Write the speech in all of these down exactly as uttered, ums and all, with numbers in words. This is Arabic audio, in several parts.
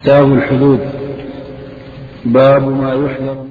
كتاب الحدود. باب ما يحذر.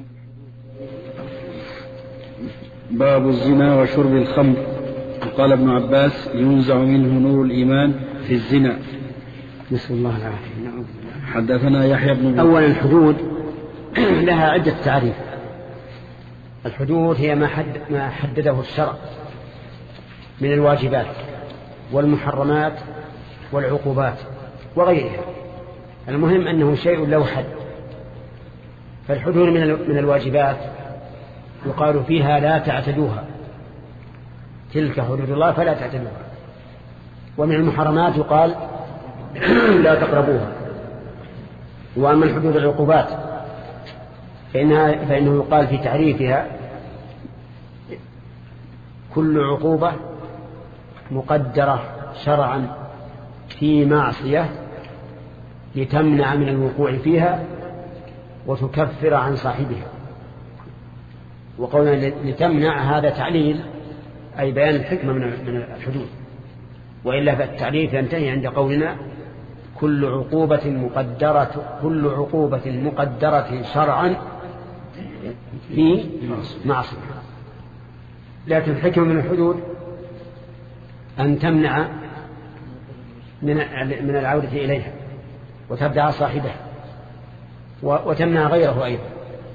باب الزنا وشرب الخمر. قال ابن عباس: ينزع منه نور الإيمان في الزنا. نسأل الله العافية. حدثنا يحيى بن أولا الحدود لها عدة تعريف. الحدود هي ما, حد ما حدده الشرع من الواجبات والمحرمات والعقوبات وغيرها. المهم أنه شيء له حد. فالحدود من الواجبات يقال فيها لا تعتدوها، تلك حدود الله فلا تعتدوها. ومن المحرمات يقال لا تقربوها. وأما الحدود العقوبات فإنها فإنه يقال في تعريفها: كل عقوبة مقدرة شرعا في معصية لتمنع من الوقوع فيها وتكفر عن صاحبها. وقولنا لتمنع هذا تعليل، أي بيان الحكمة من الحدود، وإلا فالتعريف ينتهي عند قولنا كل عقوبة مقدرة كل عقوبة مقدرة شرعا في معصية. لكن الحكمة من الحدود أن تمنع من من العودة إليها وتبدأ صاحبها وتمنع غيره أيضا،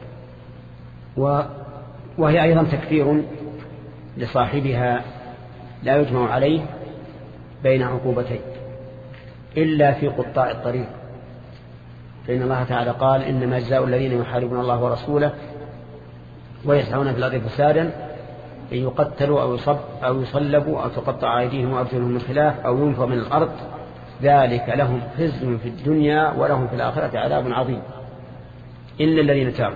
وهي أيضا تكفير لصاحبها لا يجمع عليه بين عقوبتين إلا في قطاع الطريق. فإن الله تعالى قال: إنما جزاء الذين يحاربون الله ورسوله ويسعون في الأرض فسادا أن يقتلوا أو يصب أو يصلبوا أو تقطع أيديهم وأرجلهم من خلاف أو ينفوا من الأرض، ذلك لهم خزي في الدنيا ولهم في الآخرة عذاب عظيم إلا الذين تابوا.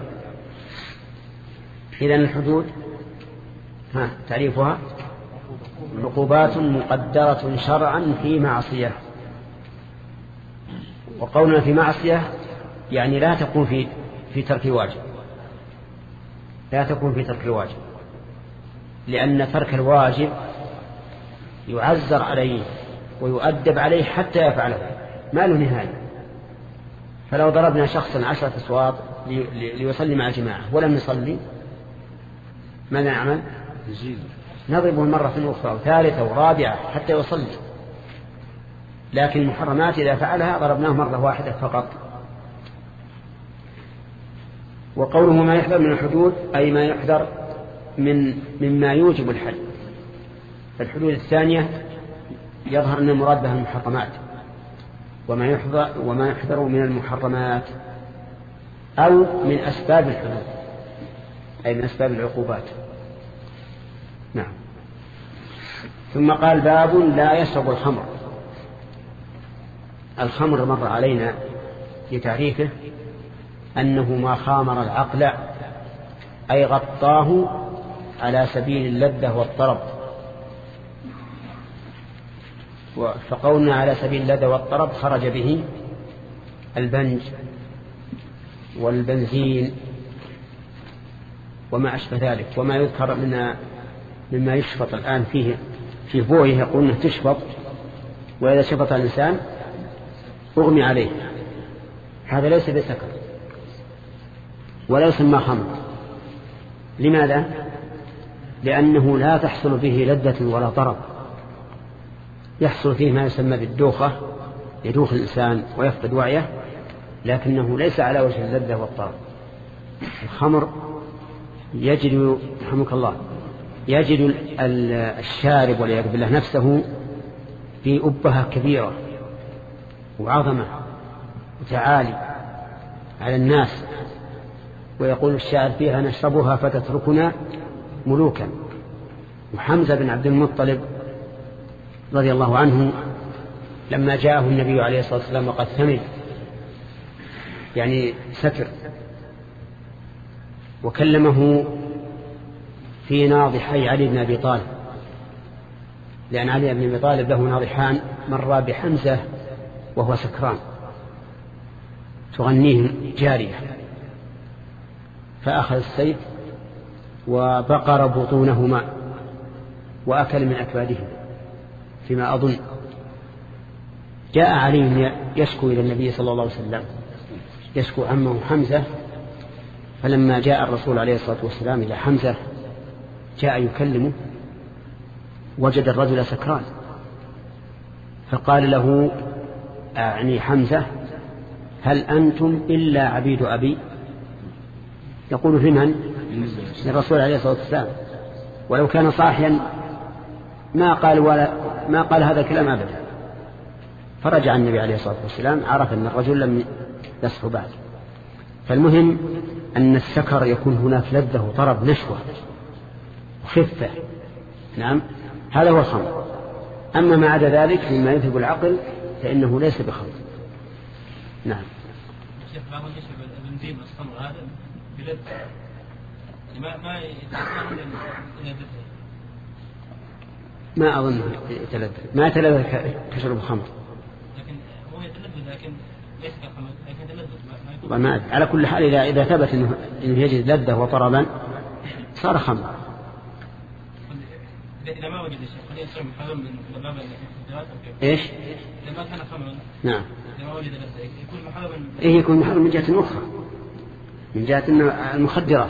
إذن الحدود ها تعريفها: عقوبات مقدرة شرعا في معصية. وقولنا في معصية يعني لا تكون في في ترك الواجب، لا تكون في ترك الواجب، لأن ترك الواجب يعزر عليه ويؤدب عليه حتى يفعله، ما له نهاية. فلو ضربنا شخصا عشرة أصوات ليصلي مع الجماعة ولم يصلي، ماذا نعمل؟ نضربه مرة أخرى وثالثة ورابعة حتى يصلي. لكن المحرمات إذا فعلها ضربناه مرة واحدة فقط. وقوله ما يحذر من الحدود أي ما يحذر من مما يوجب الحد. الحدود الثانية يظهر أن المراد بها المحرمات، وما يحذر وما يحذر من المحرمات أو من أسباب الحدود، أي من أسباب العقوبات. نعم. ثم قال: باب لا يشرب الخمر. الخمر مر علينا في تعريفه أنه ما خامر العقل، أي غطاه على سبيل اللذة والطرب. فقولنا على سبيل اللذة والطرب خرج به البنج والبنزين وما أشبه ذلك، وما يذكر من مما يشفط الآن فيه في بويه، يقول أنه تشفط، وإذا شفط الإنسان أغمي عليه. هذا ليس بسكر ولا يسمى خمر. لماذا؟ لأنه لا تحصل به لذة ولا طرب، يحصل فيه ما يسمى بالدوخة، يدوخ الإنسان ويفقد وعيه، لكنه ليس على وجه اللذة والطرب. الخمر يجد رحمك الله يجد الشارب والعياذ بالله نفسه في أبهة كبيرة وعظمة وتعالي على الناس، ويقول الشاعر فيها: نشربها فتتركنا ملوكا. وحمزة بن عبد المطلب رضي الله عنه لما جاءه النبي عليه الصلاة والسلام وقد ثمن، يعني ستر، وكلمه في ناضحي علي بن أبي طالب، لأن علي بن أبي طالب له ناضحان، مر بحمزة وهو سكران تغنيه جارية، فأخذ السيف وبقر بطونهما وأكل من أكبادهما فيما أظن. جاء علي يشكو إلى النبي صلى الله عليه وسلم يشكو عمه حمزة، فلما جاء الرسول عليه الصلاة والسلام إلى حمزة جاء يكلمه وجد الرجل سكران، فقال له يعني حمزة: هل أنتم إلا عبيد أبي؟ يقول في من؟ للرسول عليه الصلاة والسلام. ولو كان صاحيا ما قال ولا ما قال هذا الكلام أبدا. فرجع النبي عليه الصلاة والسلام، عرف أن الرجل لم يصحو بعد. فالمهم أن السكر يكون هناك لذة وطرب، نشوة وخفة. نعم، هذا هو الخمر. أما ما عدا ذلك مما يذهب العقل فإنه ليس بخمر. نعم. شيخ بعض يشرب البنزين والخمر هذا بلذة ما ما يتعامل إلى ما أظن يتلذذ، ما يتلذذ كشرب الخمر. لكن هو يتلذذ لكن ليس كخمر، لكن يتلذذ ما ما على كل حال إذا إذا ثبت إنه إنه يجد لذة وطربا صار خمر. إذا ما وجد شيء قد يصير محرم من باب الدراسة. إيش؟ إذا ما كان خمرا. نعم. إذا ما وجد لذة يكون محرما. إيه يكون محرم من جهة أخرى، من جهة المخدرات.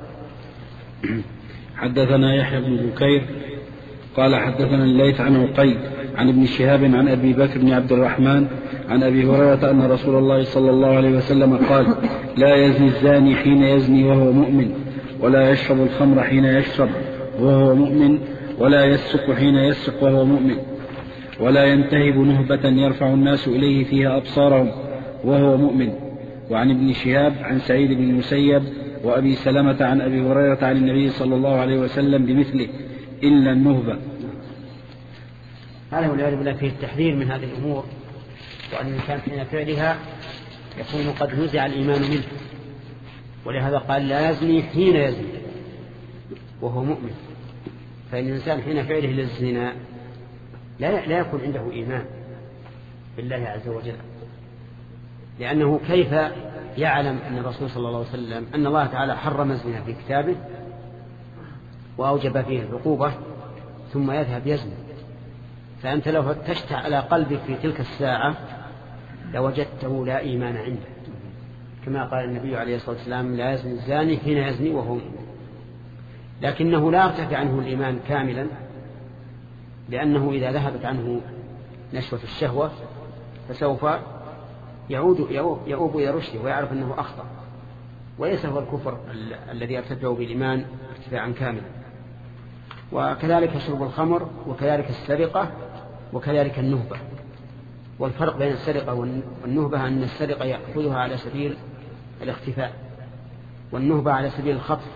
حدثنا يحيى بن بكير قال حدثنا الليث عن عقيل عن ابن شهاب عن أبي بكر بن عبد الرحمن عن أبي هريرة أن رسول الله صلى الله عليه وسلم قال: لا يزني الزاني حين يزني وهو مؤمن، ولا يشرب الخمر حين يشرب وهو مؤمن، ولا يسرق حين يسرق وهو مؤمن، ولا ينتهب نهبة يرفع الناس إليه فيها أبصارهم وهو مؤمن. وعن ابن شهاب عن سعيد بن المسيب وأبي سلمة عن أبي هريرة عن النبي صلى الله عليه وسلم بمثله إلا النهبة. هذا هو الذي يجب فيه التحذير من هذه الأمور، وأن الإنسان حين فعلها يكون قد نزع الإيمان منه. ولهذا قال: لا يزني حين يزني وهو مؤمن. فإن الإنسان حين فعله للزنا لا, لا يكون عنده إيمان بالله عز وجل، لأنه كيف يعلم أن الرسول صلى الله عليه وسلم أن الله تعالى حرم الزنا في كتابه وأوجب فيه العقوبة ثم يذهب يزني؟ فأنت لو فتشت على قلبك في تلك الساعة لوجدته لا إيمان عنده، كما قال النبي عليه الصلاة والسلام: لا يزني الزاني حين يزني وهو مؤمن. لكنه لا يرتفع عنه الإيمان كاملا، لأنه إذا ذهبت عنه نشوة الشهوة فسوف يعود يؤوب إلى رشده ويعرف أنه أخطأ، وليس هو الكفر الذي يرتفع بالإيمان ارتفاعا كاملا. وكذلك شرب الخمر، وكذلك السرقة، وكذلك النهبة. والفرق بين السرقة والنهبة أن السرقة يأخذها على سبيل الاختفاء، والنهبة على سبيل الخطف،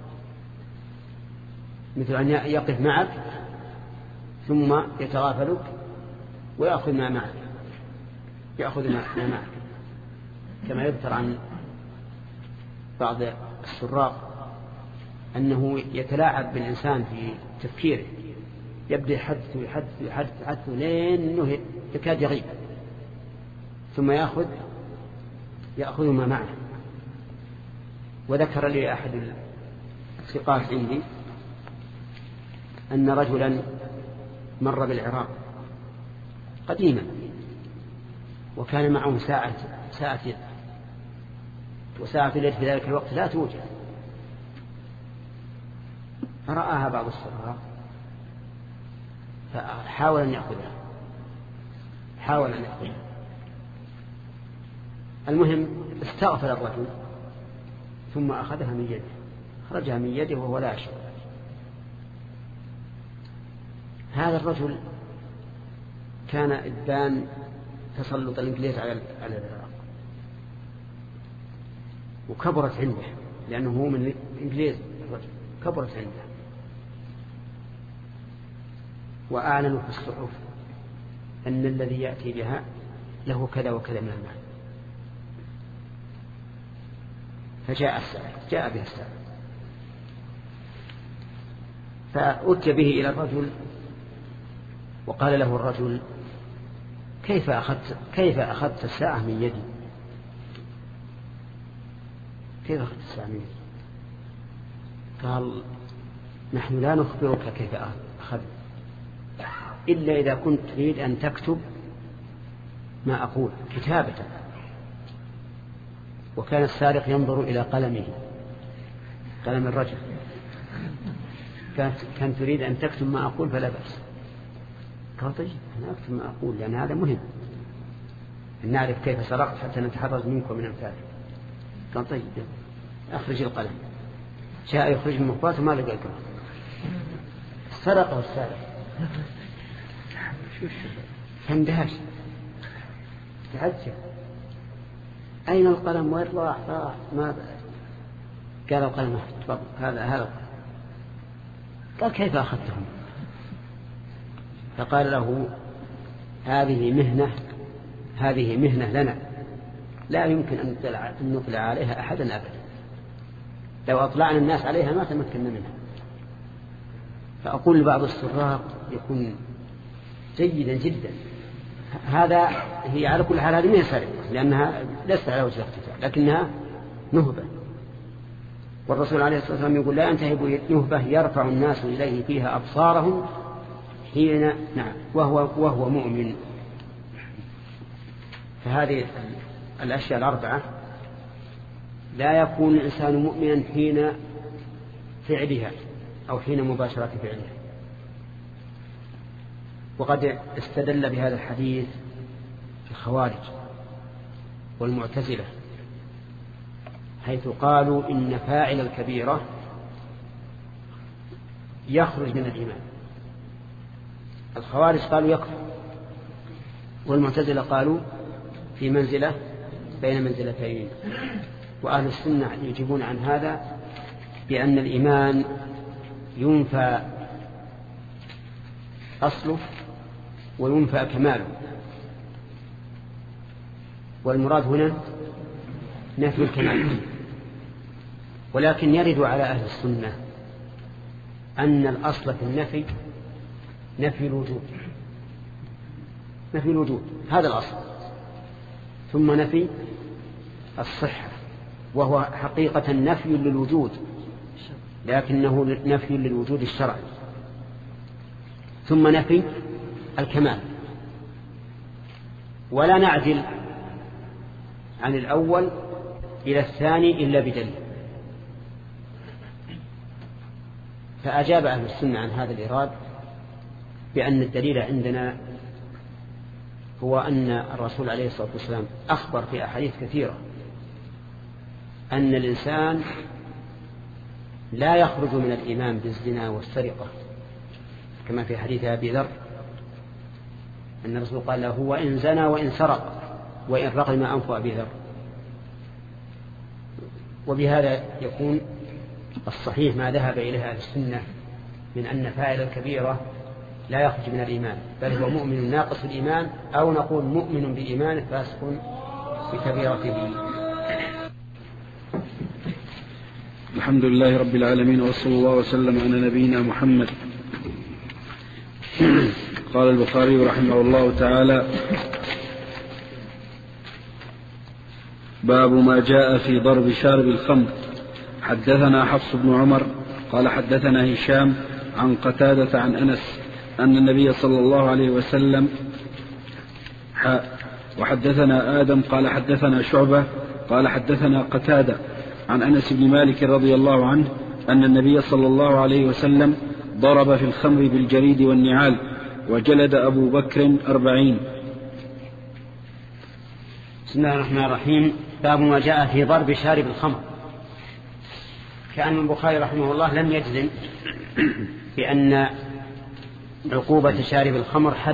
مثل أن يقف معك ثم يتغافلك ويأخذ ما معك يأخذ ما معك كما يذكر عن بعض السراق أنه يتلاعب بالإنسان في تفكيره، يبدأ يحدث يحدث يحدث يحدث لأنه يكاد يغيب، ثم يأخذ يأخذ ما معه. وذكر لي أحد الثقات عندي أن رجلا مر بالعراق قديما وكان معه ساعة ساعة يد، وساعة اليد في ذلك الوقت لا توجد، فرآها بعض السراق فحاول أن يأخذها حاول أن يأخذها المهم استغفل الرجل ثم أخذها من يده، خرجها من يده وهو لا يشعر. هذا الرجل كان إبان تسلط الإنجليز على العراق، وكبرت عنده لأنه هو من الإنجليز، الرجل كبرت عنده، وأعلنوا في الصحف أن الذي يأتي بها له كذا وكذا من المال. فجاء السائل جاء به السائل فأتي به إلى الرجل وقال له الرجل: كيف أخذت كيف أخذت الساعة من يدي؟ كيف أخذت الساعة من يدي؟ قال: نحن لا نخبرك كيف أخذت إلا إذا كنت تريد أن تكتب ما أقول كتابة، وكان السارق ينظر إلى قلمه، قلم الرجل، كان تريد أن تكتب ما أقول فلا بأس. قال طيب أنا أكتب ما أقول لأن هذا مهم أن نعرف كيف سرقت حتى نتحرز منك ومن أمثالك. قال طيب أخرج القلم. جاء يخرج من مخباته ما لقى القلم، سرقه السارق. فاندهش تعجب، أين القلم وين راح؟ راح ما قال القلم هذا هذا القلم. قال كيف أخذتهم؟ فقال له هذه مهنة هذه مهنة لنا لا يمكن أن نطلع عليها أحدا أبدا، لو أطلعنا الناس عليها ما تمكننا منها. فأقول لبعض السراق يكون جيدا جدا، هذا هي على كل حال هذه من سرقة لأنها ليست على وجه الاختفاء لكنها نهبة، والرسول عليه الصلاة والسلام يقول لا ينتهب نهبة يرفع الناس إليه فيها أبصارهم حين نعم وهو, وهو مؤمن. فهذه الأشياء الأربعة لا يكون الإنسان مؤمنا حين فعلها أو حين مباشرة فعلها. وقد استدل بهذا الحديث الخوارج والمعتزلة حيث قالوا إن فاعل الكبيرة يخرج من الإيمان. الخوارج قالوا يكفر، والمعتزلة قالوا في منزلة بين منزلتين. وأهل السنة يجيبون عن هذا بأن الإيمان ينفى أصله وينفى كماله، والمراد هنا نفي الكمال. ولكن يرد على أهل السنة أن الأصل في النفي نفي الوجود، نفي الوجود هذا الأصل، ثم نفي الصحة وهو حقيقة نفي للوجود لكنه نفي للوجود الشرعي، ثم نفي الكمال. ولا نعدل عن الأول إلى الثاني إلا بدليل. فأجاب أهل السنة عن هذا الإراد بأن الدليل عندنا هو أن الرسول عليه الصلاة والسلام أخبر في أحاديث كثيرة أن الإنسان لا يخرج من الإيمان بالزنا والسرقة، كما في حديث أبي ذر أن الرسول قال له وإن زنى وإن سرق وإن رغم أنف أبي ذر. وبهذا يكون الصحيح ما ذهب إليه أهل السنة من أن فاعل الكبيرة لا يخرج من الإيمان بل هو مؤمن ناقص الإيمان، أو نقول مؤمن بإيمان فاسق بكبيرته. الحمد لله رب العالمين وصلى الله وسلم على نبينا محمد. قال البخاري رحمه الله تعالى باب ما جاء في ضرب شارب الخمر. حدثنا حفص بن عمر قال حدثنا هشام عن قتادة عن أنس أن النبي صلى الله عليه وسلم حاء وحدثنا آدم قال حدثنا شعبة قال حدثنا قتادة عن أنس بن مالك رضي الله عنه أن النبي صلى الله عليه وسلم ضرب في الخمر بالجريد والنعال وجلد أبو بكر أربعين. بسم الله الرحمن الرحيم. باب ما جاء في ضرب شارب الخمر. كأن البخاري رحمه الله لم يجزم بأن عقوبة شارب الخمر حد،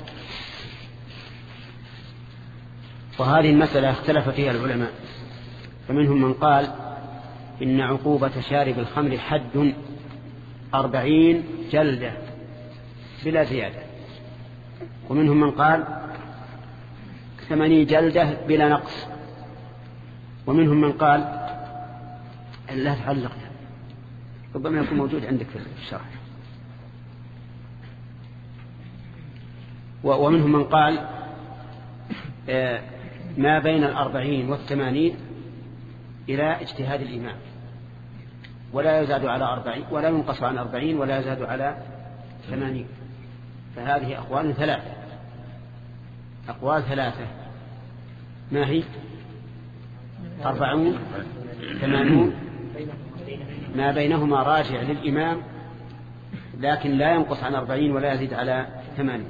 وهذه المسألة اختلف فيها العلماء، فمنهم من قال إن عقوبة شارب الخمر حد أربعين جلدة بلا زيادة، ومنهم من قال ثمانين جلدة بلا نقص، ومنهم من قال لا تعلق ربما يكون موجود عندك في الشرح، ومنهم من قال ما بين الأربعين والثمانين إلى اجتهاد الإمام، ولا يزاد على أربعين ولا ينقص عن أربعين ولا يزاد على ثمانين. فهذه أقوال ثلاثة أقوال ثلاثة ما هي؟ أربعون ثمانون ما بينهما راجع للإمام، لكن لا ينقص عن أربعين ولا يزيد على ثمانين.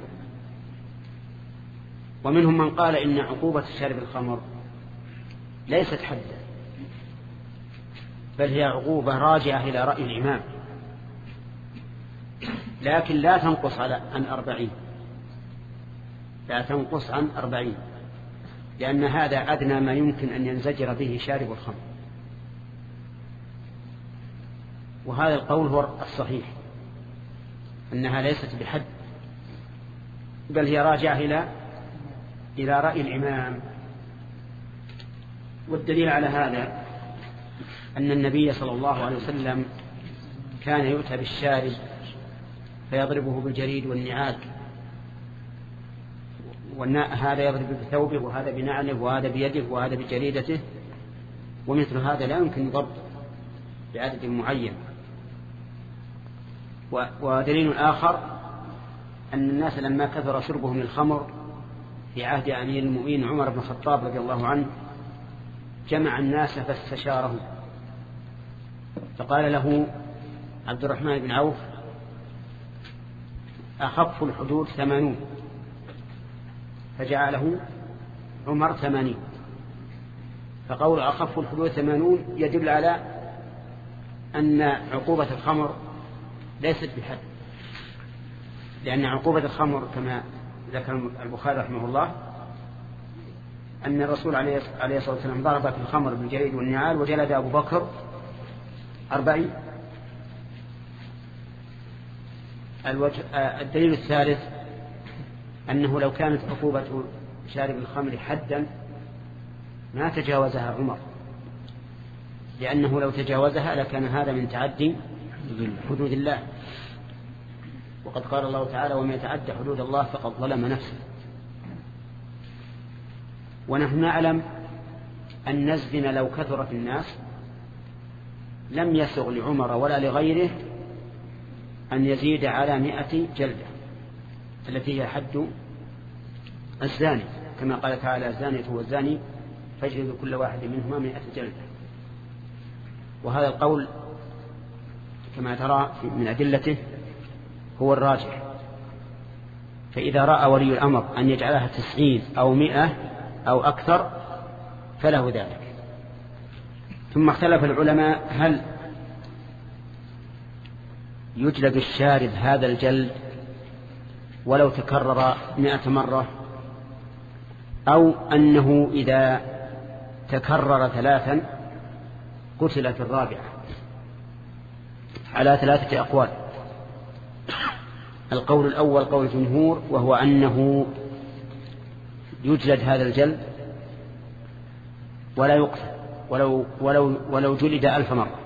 ومنهم من قال إن عقوبة شارب الخمر ليست حدا، بل هي عقوبة راجعة إلى رأي الإمام، لكن لا تنقص على عن أربعين، لا تنقص عن أربعين، لأن هذا أدنى ما يمكن أن ينزجر به شارب الخمر. وهذا القول هو الصحيح، أنها ليست بحد، بل هي راجعة إلى إلى رأي الإمام. والدليل على هذا أن النبي صلى الله عليه وسلم كان يؤتى بالشارب فيضربه بالجريد والنعال، وهذا يضرب بثوبه وهذا بنعله وهذا بيده وهذا بجريدته، ومثل هذا لا يمكن ضبط بعدد معين. ودليل آخر أن الناس لما كثر شربهم للخمر في عهد أمير المؤمنين عمر بن الخطاب رضي الله عنه جمع الناس فاستشاره، فقال له عبد الرحمن بن عوف: أخف الحدود ثمانون، فجعله عمر ثمانين. فقول أخف الحدود ثمانون يدل على أن عقوبة الخمر ليست بحد، لأن عقوبة الخمر كما ذكر البخاري رحمه الله أن الرسول عليه الصلاة والسلام ضرب في الخمر بالجريد والنعال وجلد أبو بكر أربعين. الدليل الثالث أنه لو كانت عقوبة شارب الخمر حدا ما تجاوزها عمر، لأنه لو تجاوزها لكان هذا من تعدي حدود الله، وقد قال الله تعالى: ومن يتعدى حدود الله فقد ظلم نفسه. ونحن نعلم أن الزنا لو كثر في الناس لم يسغ لعمر ولا لغيره أن يزيد على مئة جلدة التي هي حد الزاني، كما قال تعالى: الزانية والزاني فاجلدوا كل واحد منهما مئة جلدة. وهذا القول كما ترى من أدلته هو الراجح. فإذا رأى ولي الأمر أن يجعلها تسعين أو مئة أو أكثر فله ذلك. ثم اختلف العلماء هل يجلد الشارب هذا الجلد ولو تكرر مئة مرة، أو أنه إذا تكرر ثلاثا قتل في الرابعة، على ثلاثة أقوال. القول الأول قول الجمهور، وهو أنه يجلد هذا الجلد ولا يقتل ولو, ولو, ولو جلد ألف مرة.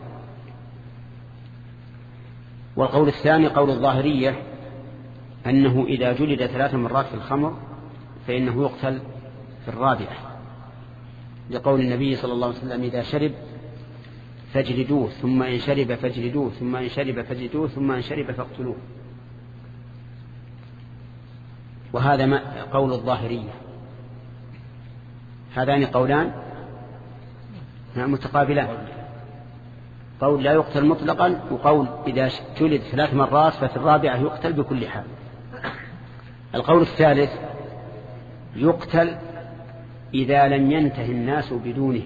والقول الثاني قول الظاهرية، أنه إذا جلد ثلاث مرات في الخمر فإنه يقتل في الرابعة، لقول النبي صلى الله عليه وسلم: إذا شرب فاجلدوه، ثم إن شرب فاجلدوه، ثم إن شرب فاجلدوه، ثم إن شرب فاقتلوه. وهذا ما قول الظاهرية. هذان قولان متقابلان، قول لا يقتل مطلقا، وقول إذا جلد ثلاث مرات ففي الرابعة يقتل بكل حال. القول الثالث يقتل إذا لم ينتهي الناس بدونه،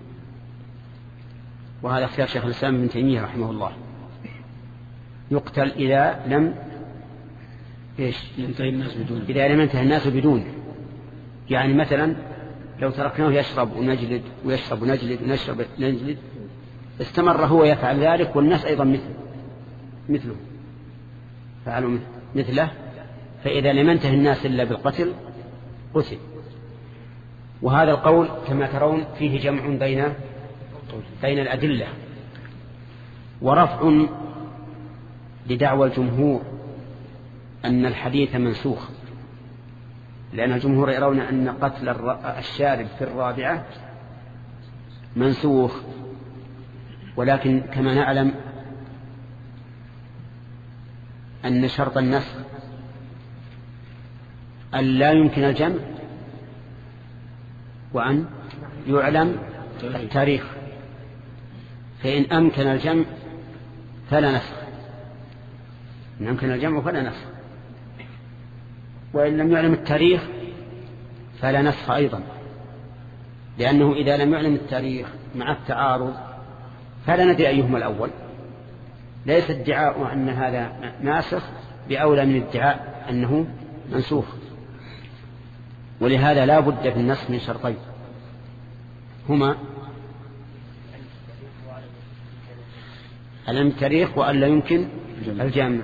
وهذا اختيار شيخ الإسلام ابن تيمية رحمه الله. يقتل إذا لم إيش ينتهي الناس بدونه، إذا لم ينتهي الناس بدونه. يعني مثلا لو تركناه يشرب ونجلد ويشرب ونجلد ونشرب ونجلد، استمر هو يفعل ذلك والناس أيضا مثله مثله فعلوا مثله، فإذا لم ينتهي الناس إلا بالقتل قتل. وهذا القول كما ترون فيه جمع بين بين الأدلة، ورفع لدعوى الجمهور أن الحديث منسوخ، لأن الجمهور يرون أن قتل الشارب في الرابعة منسوخ. ولكن كما نعلم أن شرط النسخ أن لا يمكن الجمع، وأن يعلم التاريخ، فإن أمكن الجمع فلا نسخ، إن أمكن الجمع فلا نسخ، وإن لم يعلم التاريخ فلا نسخ أيضا، لأنه إذا لم يعلم التاريخ مع التعارض فلا ندري أيهما الأول. ليس ادعاء أن هذا ناسخ بأولى من ادعاء أنه منسوخ، ولهذا لا بد في النسخ من شرطين هما علم التاريخ وأن لا يمكن الجمع.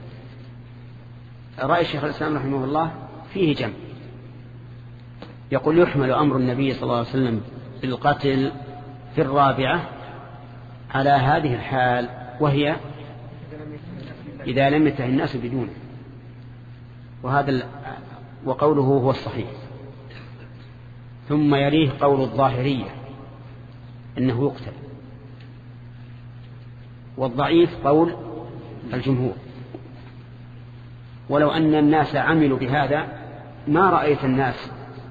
رأي الشيخ الإسلام رحمه الله فيه جمع، يقول يحمل أمر النبي صلى الله عليه وسلم بالقتل في الرابعة على هذه الحال، وهي إذا لم ينتهي الناس بدونه، وهذا وقوله هو الصحيح. ثم يليه قول الظاهرية إنه يقتل، والضعيف قول الجمهور. ولو أن الناس عملوا بهذا ما رأيت الناس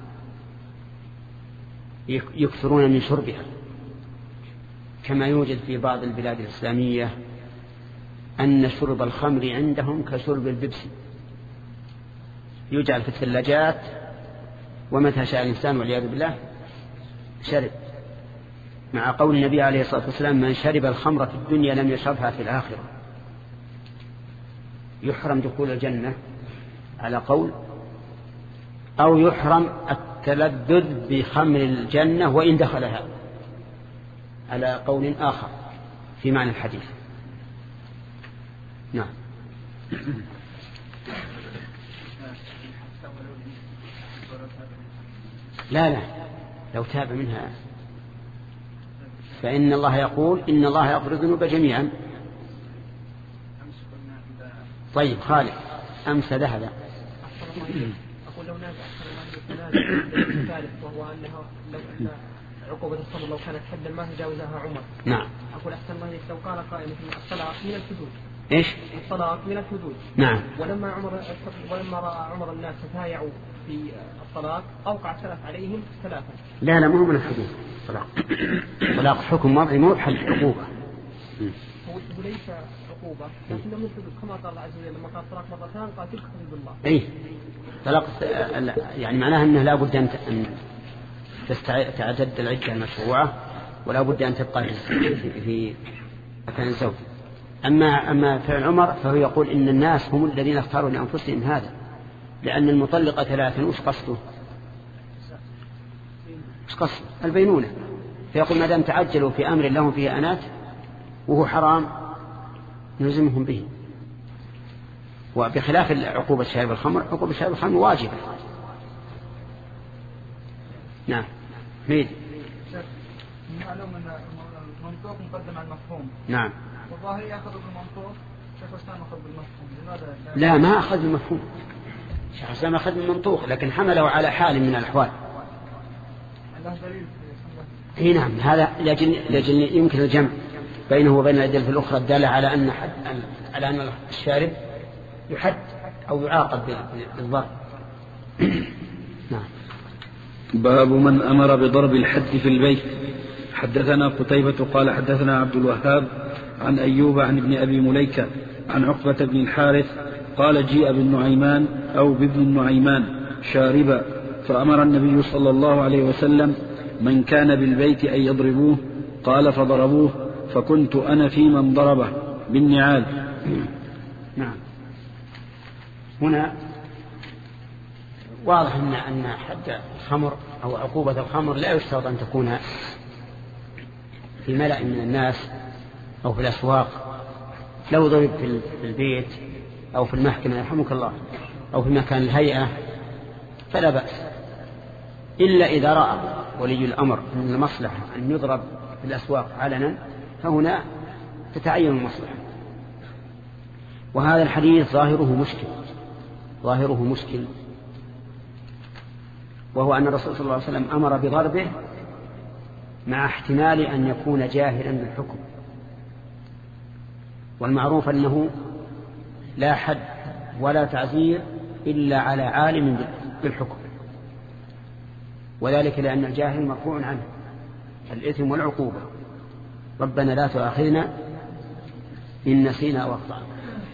يكثرون من شربها، كما يوجد في بعض البلاد الإسلامية أن شرب الخمر عندهم كشرب البيبسي، يجعل في الثلاجات ومتى شاء الإنسان والعياذ بالله شرب، مع قول النبي عليه الصلاة والسلام من شرب الخمر في الدنيا لم يشربها في الآخرة. يحرم دخول الجنة على قول، أو يحرم التلذذ بخمر الجنة وإن دخلها على قول آخر في معنى الحديث. نعم. لا لا لو تاب منها، فإن الله يقول إن الله يغفر الذنوب جميعا. طيب خالد أمس ذهب. أقول لو نازع الثالث وهو أنها لو أن عقوبة الصبر لو كانت حدا ما تجاوزها عمر. نعم. أقول أحسن الله لو قال قائل الطلاق من الحدود. إيش؟ الطلاق من الحدود. نعم. ولما عمر ولما رأى عمر الناس تتايعوا في الطلاق أوقع الثلاث عليهم ثلاثا. لا لا مو من الحدود. طلاق طلاق حكم وضعي مو حل عقوبة. هو ليس عقوبة لكن من الحدود كما قال الله عز وجل لما قال طلاق مرتان قال تلك حدود الله. إيه طلاق يعني معناها أنه لا بد أن تستعد العدة المشروعة ولا بد أن تبقى في مكان الزوج. أما أما فعل عمر فهو يقول إن الناس هم الذين اختاروا لأنفسهم هذا، لأن المطلقة ثلاثا وش قصده؟ وش قصده؟ البينونة. فيقول ما دام تعجلوا في أمر لهم فيه أنات وهو حرام نلزمهم به. وبخلاف عقوبة شارب الخمر، عقوبة شارب الخمر واجبة. نعم. ميد. معلوم أن المنطوق مقدم على المفهوم. نعم. والظاهر يأخذ بالمنطوق، شيخ الإسلام أخذ بالمفهوم. لماذا؟ لا ما أخذ بالمفهوم. شيخ الإسلام أخذ بالمنطوق لكن حمله على حال من الأحوال. له دليل. إيه نعم. هذا لأجل لأجل يمكن الجمع بينه وبين الأدلة الأخرى الدالة على أن حد على أن الشارب يحد أو يعاقب بالضرب. نعم. باب من أمر بضرب الحد في البيت. حدثنا قتيبة قال حدثنا عبد الوهاب عن أيوب عن ابن أبي مليكة عن عقبة بن الحارث قال جيء بالنعيمان أو بابن النعيمان شاربا فأمر النبي صلى الله عليه وسلم من كان بالبيت أن يضربوه قال فضربوه فكنت أنا في من ضربه بالنعال. نعم. هنا واضح أن أن حد الخمر أو عقوبة الخمر لا يشترط أن تكون في ملأ من الناس أو في الأسواق. لو ضرب في البيت أو في المحكمة يرحمك الله أو في مكان الهيئة فلا بأس، إلا إذا رأى ولي الأمر من المصلحة أن يضرب في الأسواق علنا فهنا تتعين المصلحة. وهذا الحديث ظاهره مشكل ظاهره مشكل وهو أن الرسول صلى الله عليه وسلم أمر بضربه مع احتمال أن يكون جاهلا بالحكم، والمعروف أنه لا حد ولا تعزير إلا على عالم بالحكم، وذلك لأن الجاهل مرفوع عنه الإثم والعقوبة. ربنا لا تؤاخذنا إن نسينا أو أخطأنا.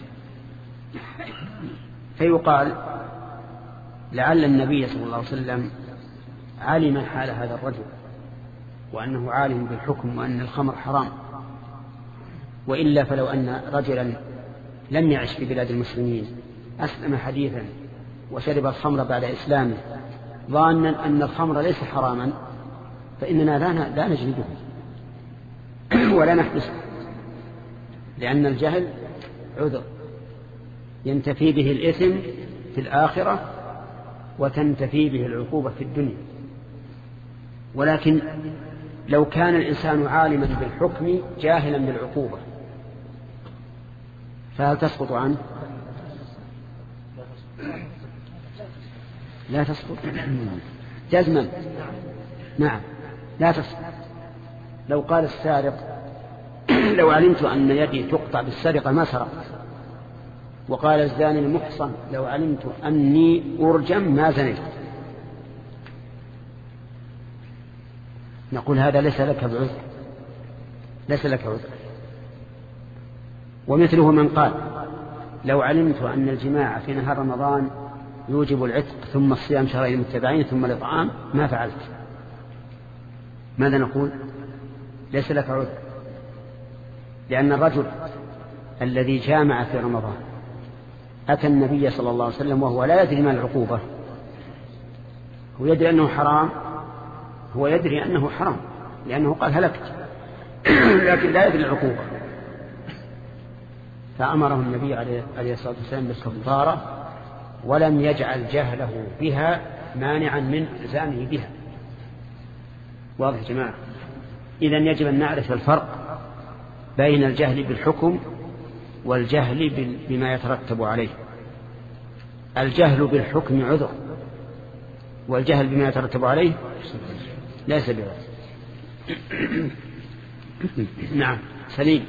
فيقال لعل النبي صلى الله عليه وسلم علم حال هذا الرجل وأنه عالم بالحكم وأن الخمر حرام، وإلا فلو أن رجلا لم يعش في بلاد المسلمين أسلم حديثا وشرب الخمر بعد إسلامه ظانا أن الخمر ليس حراما فإننا لا نجلده ولا نحبسه، لأن الجهل عذر ينتفي به الإثم في الآخرة وتنتفي به العقوبة في الدنيا. ولكن لو كان الإنسان عالما بالحكم جاهلا بالعقوبة فهل تسقط عنه؟ لا تسقط جزما. نعم لا تسقط. لو قال السارق لو علمت أن يدي تقطع بالسرقة ما سرقت، وقال الزاني المحصن لو علمت أني أرجم ما زنيت، نقول هذا ليس لك بعذر، ليس لك عذر. ومثله من قال لو علمت أن الجماع في نهار رمضان يوجب العتق ثم الصيام شهرين متبعين ثم الإطعام ما فعلت، ماذا نقول؟ ليس لك عذر، لأن الرجل الذي جامع في رمضان أتى النبي صلى الله عليه وسلم وهو لا يدري ما العقوبة، هو يدري أنه حرام، هو يدري أنه حرام لأنه قال هلكت لكن لا يدري العقوبة، فأمره النبي عليه الصلاة والسلام بالكفارة ولم يجعل جهله بها مانعا من إلزامه بها. واضح يا جماعة؟ إذن يجب أن نعرف الفرق بين الجهل بالحكم والجهل بما يترتب عليه. الجهل بالحكم عذر، والجهل بما يترتب عليه ليس بعذر. نعم سليم.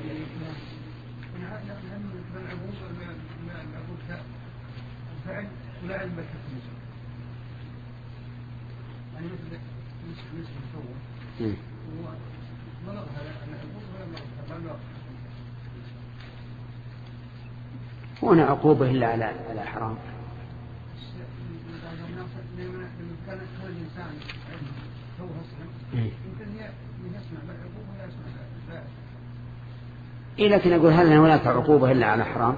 هنا عقوبة إلا على على حرام. إيه لكن أقول هل هناك عقوبة إلا على حرام؟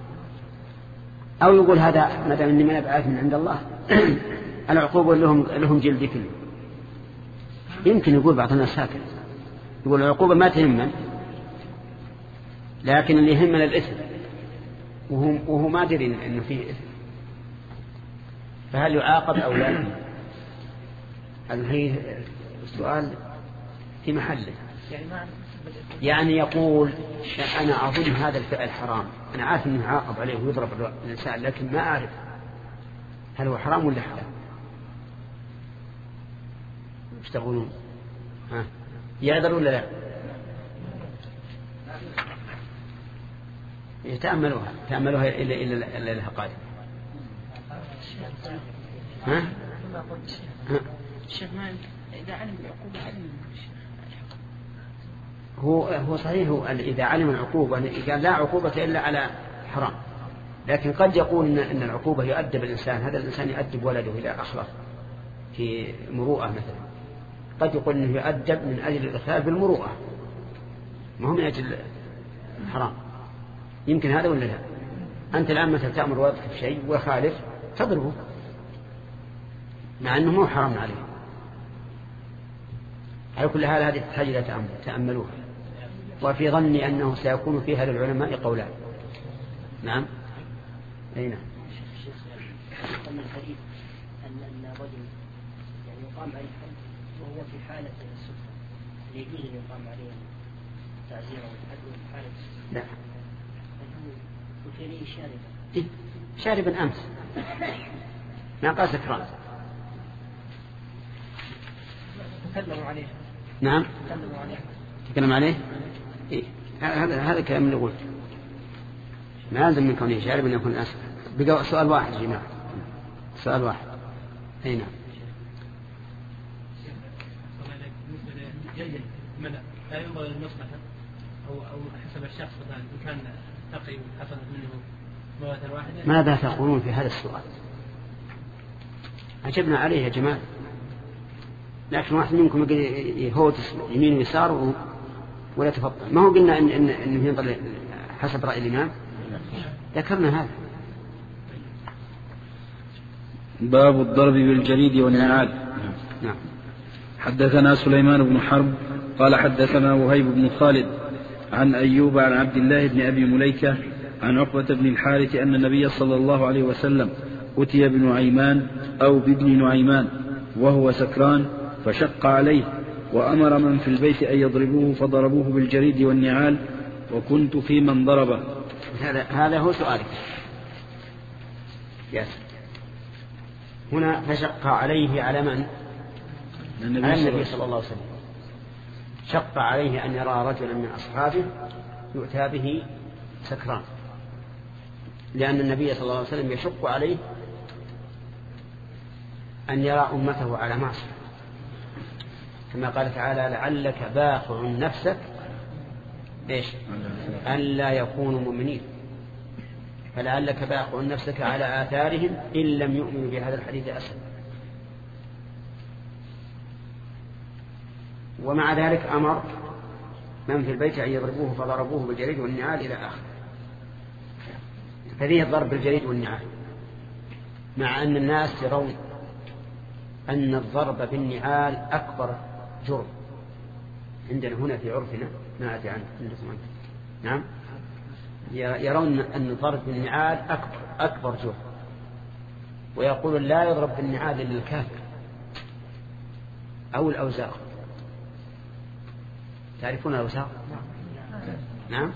أو يقول هذا ما دام إني من أبعث من عند الله العقوبة لهم لهم جلد كله. يمكن يقول بعض الناس هكذا، يقول العقوبة ما تهمنا لكن اللي يهمنا الإثم، وهو, وهو ما دري إنه فيه إثم، فهل يعاقب أو لا؟ هذا السؤال في محله. يعني يقول أنا أظن هذا الفعل حرام، أنا عارف أنه يعاقب عليه ويضرب الإنسان لكن ما أعرف هل هو حرام ولا حلال. ايش تقولون؟ ها يعذر ولا لا؟ يتأملوها تأملوها إلى إلى إلى الحقائق. ها؟ الشيخ ما إذا علم العقوبة علم هو هو صحيح إذا علم العقوبة قال لا عقوبة إلا على حرام، لكن قد يقول إن العقوبة يؤدب الإنسان، هذا الإنسان يؤدب ولده إذا أخلص في مروءة مثلا، قد يقول إنه يؤدب من أجل الإخلال بالمروءة ما هو من أجل الحرام. يمكن هذا ولا لا؟ أنت الآن مثلا تأمر ولدك في شيء وخالف تضربه مع أنه مو حرام عليه. على كل حال هذه تحتاج إلى تأمل تأملوها. وفي ظني أنه سيكون فيها للعلماء قولان. نعم أي نعم. من الحديث أن الرجل يعني يقام عليه الحد وهو في حالة السكر، يجوز أن يقام عليه تعزير والحد في حالة السكر؟ لا. وكان شاربا. إيه؟ شاربا أمس ما قال سكران. تكلموا عليه. نعم. تكلموا عليه. تكلم عليه. إيه؟ هذا هذا الكلام اللي قلت. ما لازم من كونه شارب أن يكون أسكر. بقى سؤال واحد يا جماعة. سؤال واحد. أي نعم. جيد من لا ينظر للمصلحة أو أو حسب الشخص مثلا إن كان تقي حصلت منه مواد واحدة. ماذا تقولون في هذا السؤال؟ عجبنا عليه يا جماعة، لكن واحد منكم يهود يمين ويسار ولا تفضل. ما هو قلنا إن إن إنه ينظر حسب رأي الإمام؟ ذكرنا هذا. باب الضرب بالجريد والنعال. نعم. حدثنا سليمان بن حرب قال حدثنا وهيب بن خالد عن أيوب عن عبد الله بن أبي مليكة عن عقبة بن الحارث أن النبي صلى الله عليه وسلم أتي بنعيمان أو بابن نعيمان وهو سكران فشق عليه وأمر من في البيت أن يضربوه فضربوه بالجريد والنعال وكنت في من ضربه. هذا هذا هو سؤالك. يس. هنا فشق عليه على من؟ على النبي صلى الله عليه وسلم. شق عليه أن يرى رجلا من أصحابه يؤتى به سكران، لأن النبي صلى الله عليه وسلم يشق عليه أن يرى أمته على معصية، كما قال تعالى لعلك باخع نفسك إيش؟ أن لا يكونوا مؤمنين، فلعلك باخع نفسك على آثارهم إن لم يؤمنوا بهذا الحديث أسفا. ومع ذلك أمر من في البيت أن يضربوه فضربوه بالجريد والنعال إلى آخر. ففيه الضرب بالجريد والنعال، مع أن الناس يرون أن الضرب بالنعال أكبر جرم عندنا هنا في عرفنا. ما أدري عنه. نعم، يرون أن الضرب بالنعال أكبر أكبر جرم، ويقول لا يضرب بالنعال إلا الكافر أو الأوزاق. تعرفون الأوزاق؟ نعم،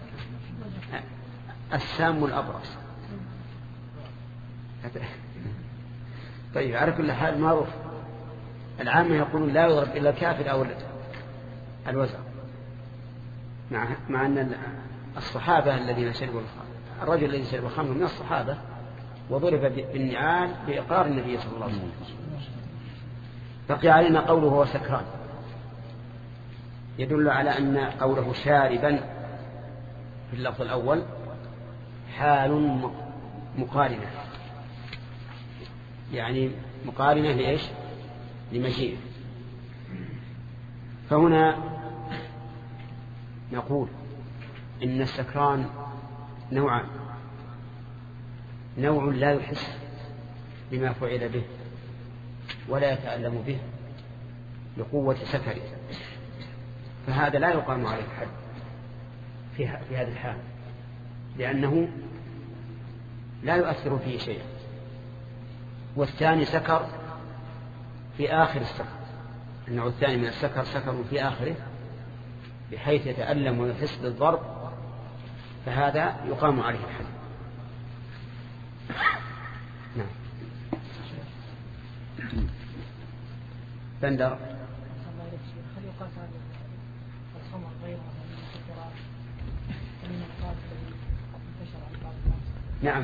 السام والأبرص. طيب، على كل حال معروف. العامة يقولون لا يضرب إلا الكافر أو الوزع، مع مع أن الصحابة الذين شربوا الرجل الذي شرب الخمر من الصحابة وضرب بالنعال بإقرار النبي صلى الله عليه وسلم. بقي علينا قوله هو سكران، يدل على أن قوله شاربا في اللفظ الأول حال مقارنة، يعني مقارنة لإيش؟ لمجيء. فهنا نقول إن السكران نوعان: نوع لا يحس بما فعل به ولا يتألم به لقوة سكره، فهذا لا يقام عليه الحد في هذه الحال، لأنه لا يؤثر فيه شيء. والثاني سكر في آخر السكر، النوع الثاني من السكر سكر في آخره بحيث يتألم ويحس بالضرب، فهذا يقام عليه الحد. نعم. بندر. هل يقاس على الخمر غيرها من المخدرات ومن القاس الذي انتشر عن بعض الناس؟ نعم،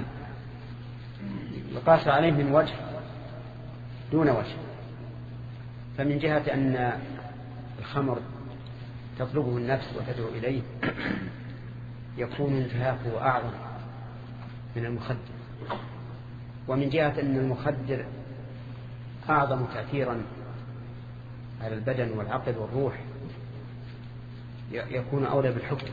يقاس عليه من وجه دون وجه. فمن جهة أن الخمر تطلبه النفس وتدعو إليه يكون انتهاكه أعظم من المخدر، ومن جهة أن المخدر أعظم تأثيرا على البدن والعقل والروح يكون أولى بالحكم.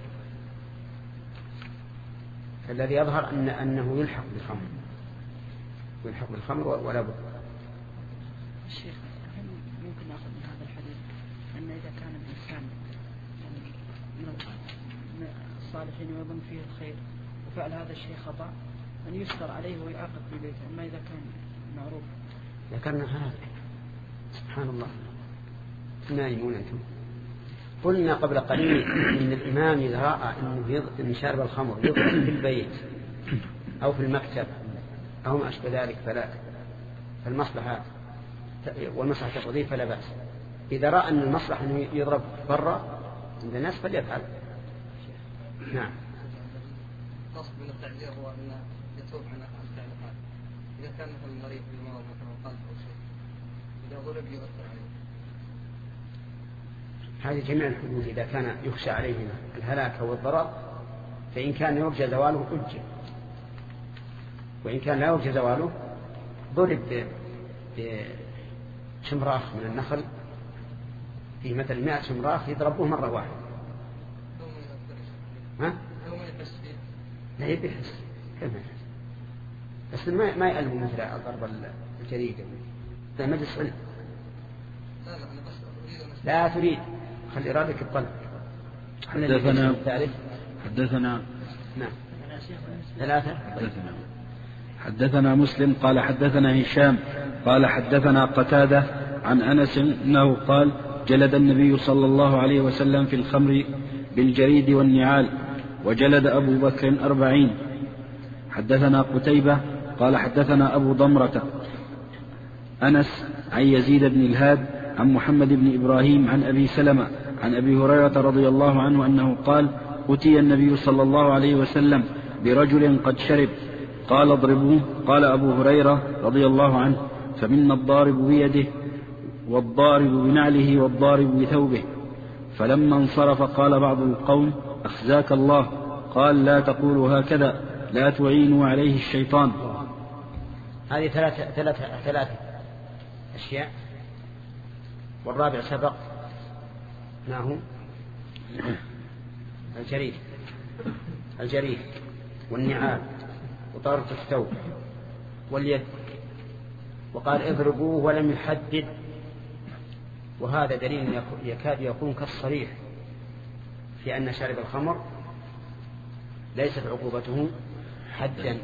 فالذي يظهر أن أنه يلحق بالخمر يلحق بالخمر ولا بد. الشيخ، هل ممكن نأخذ من هذا الحديث أن إذا كان الإنسان يعني من الصالحين ويظن فيه الخير وفعل هذا الشيء خطأ أن يستر عليه ويعاقب في بيته، أما إذا كان معروف؟ ذكرنا هذا. سبحان الله، نايمون أنتم. قلنا قبل قليل إن الإمام إذا رأى أنه شارب الخمر يضرب في البيت أو في المكتب أو ما أشبه ذلك فلا، فالمصلحة والمصلحة تقضيه فلا بأس. إذا رأى أن المصلحة أنه يضرب برا عند الناس فليفعل. نعم. قصد من التعذير هو أن يتوب عن فعل هذا. إذا كان مثلا مريض بالمرض مثلا قلب أو شيء، إذا ضرب يؤثر عليه. هذه جميع الحدود إذا كان يخشى عليهم الهلاك أو الضرر فإن كان يرجى زواله أجل، وإن كان لا يرجى زواله ضرب بشمراخ من النخل في مثل مئة شمراخ يضربوه مرة واحدة. ها؟ لا يبي يحس كيف يحس؟ بس ما ما يألموا مثل ضرب الجريدة ده مجلس علم. لا تريد خلي إرادك الطلب. حدثنا حدثنا نعم ثلاثة حدثنا حدثنا مسلم قال حدثنا هشام قال حدثنا قتادة عن أنس أنه قال جلد النبي صلى الله عليه وسلم في الخمر بالجريد والنعال وجلد أبو بكر أربعين. حدثنا قتيبة قال حدثنا أبو ضمرة أنس عن يزيد بن الهاد عن محمد بن إبراهيم عن أبي سلمة عن أبي هريرة رضي الله عنه أنه قال أتي النبي صلى الله عليه وسلم برجل قد شرب قال اضربوه. قال أبو هريرة رضي الله عنه فمنا الضارب بيده والضارب بنعله والضارب بثوبه. فلما انصرف قال بعض القوم أخزاك الله. قال لا تقولوا هكذا لا تعينوا عليه الشيطان. هذه ثلاثة ثلاثة ثلاثة أشياء والرابع سبق ما هو الجريد الجريد والنعال وطارة الثوب واليد. وقال اضربوه ولم يحدد، وهذا دليل يكاد يكون كالصريح في أن شارب الخمر ليست عقوبته حدا.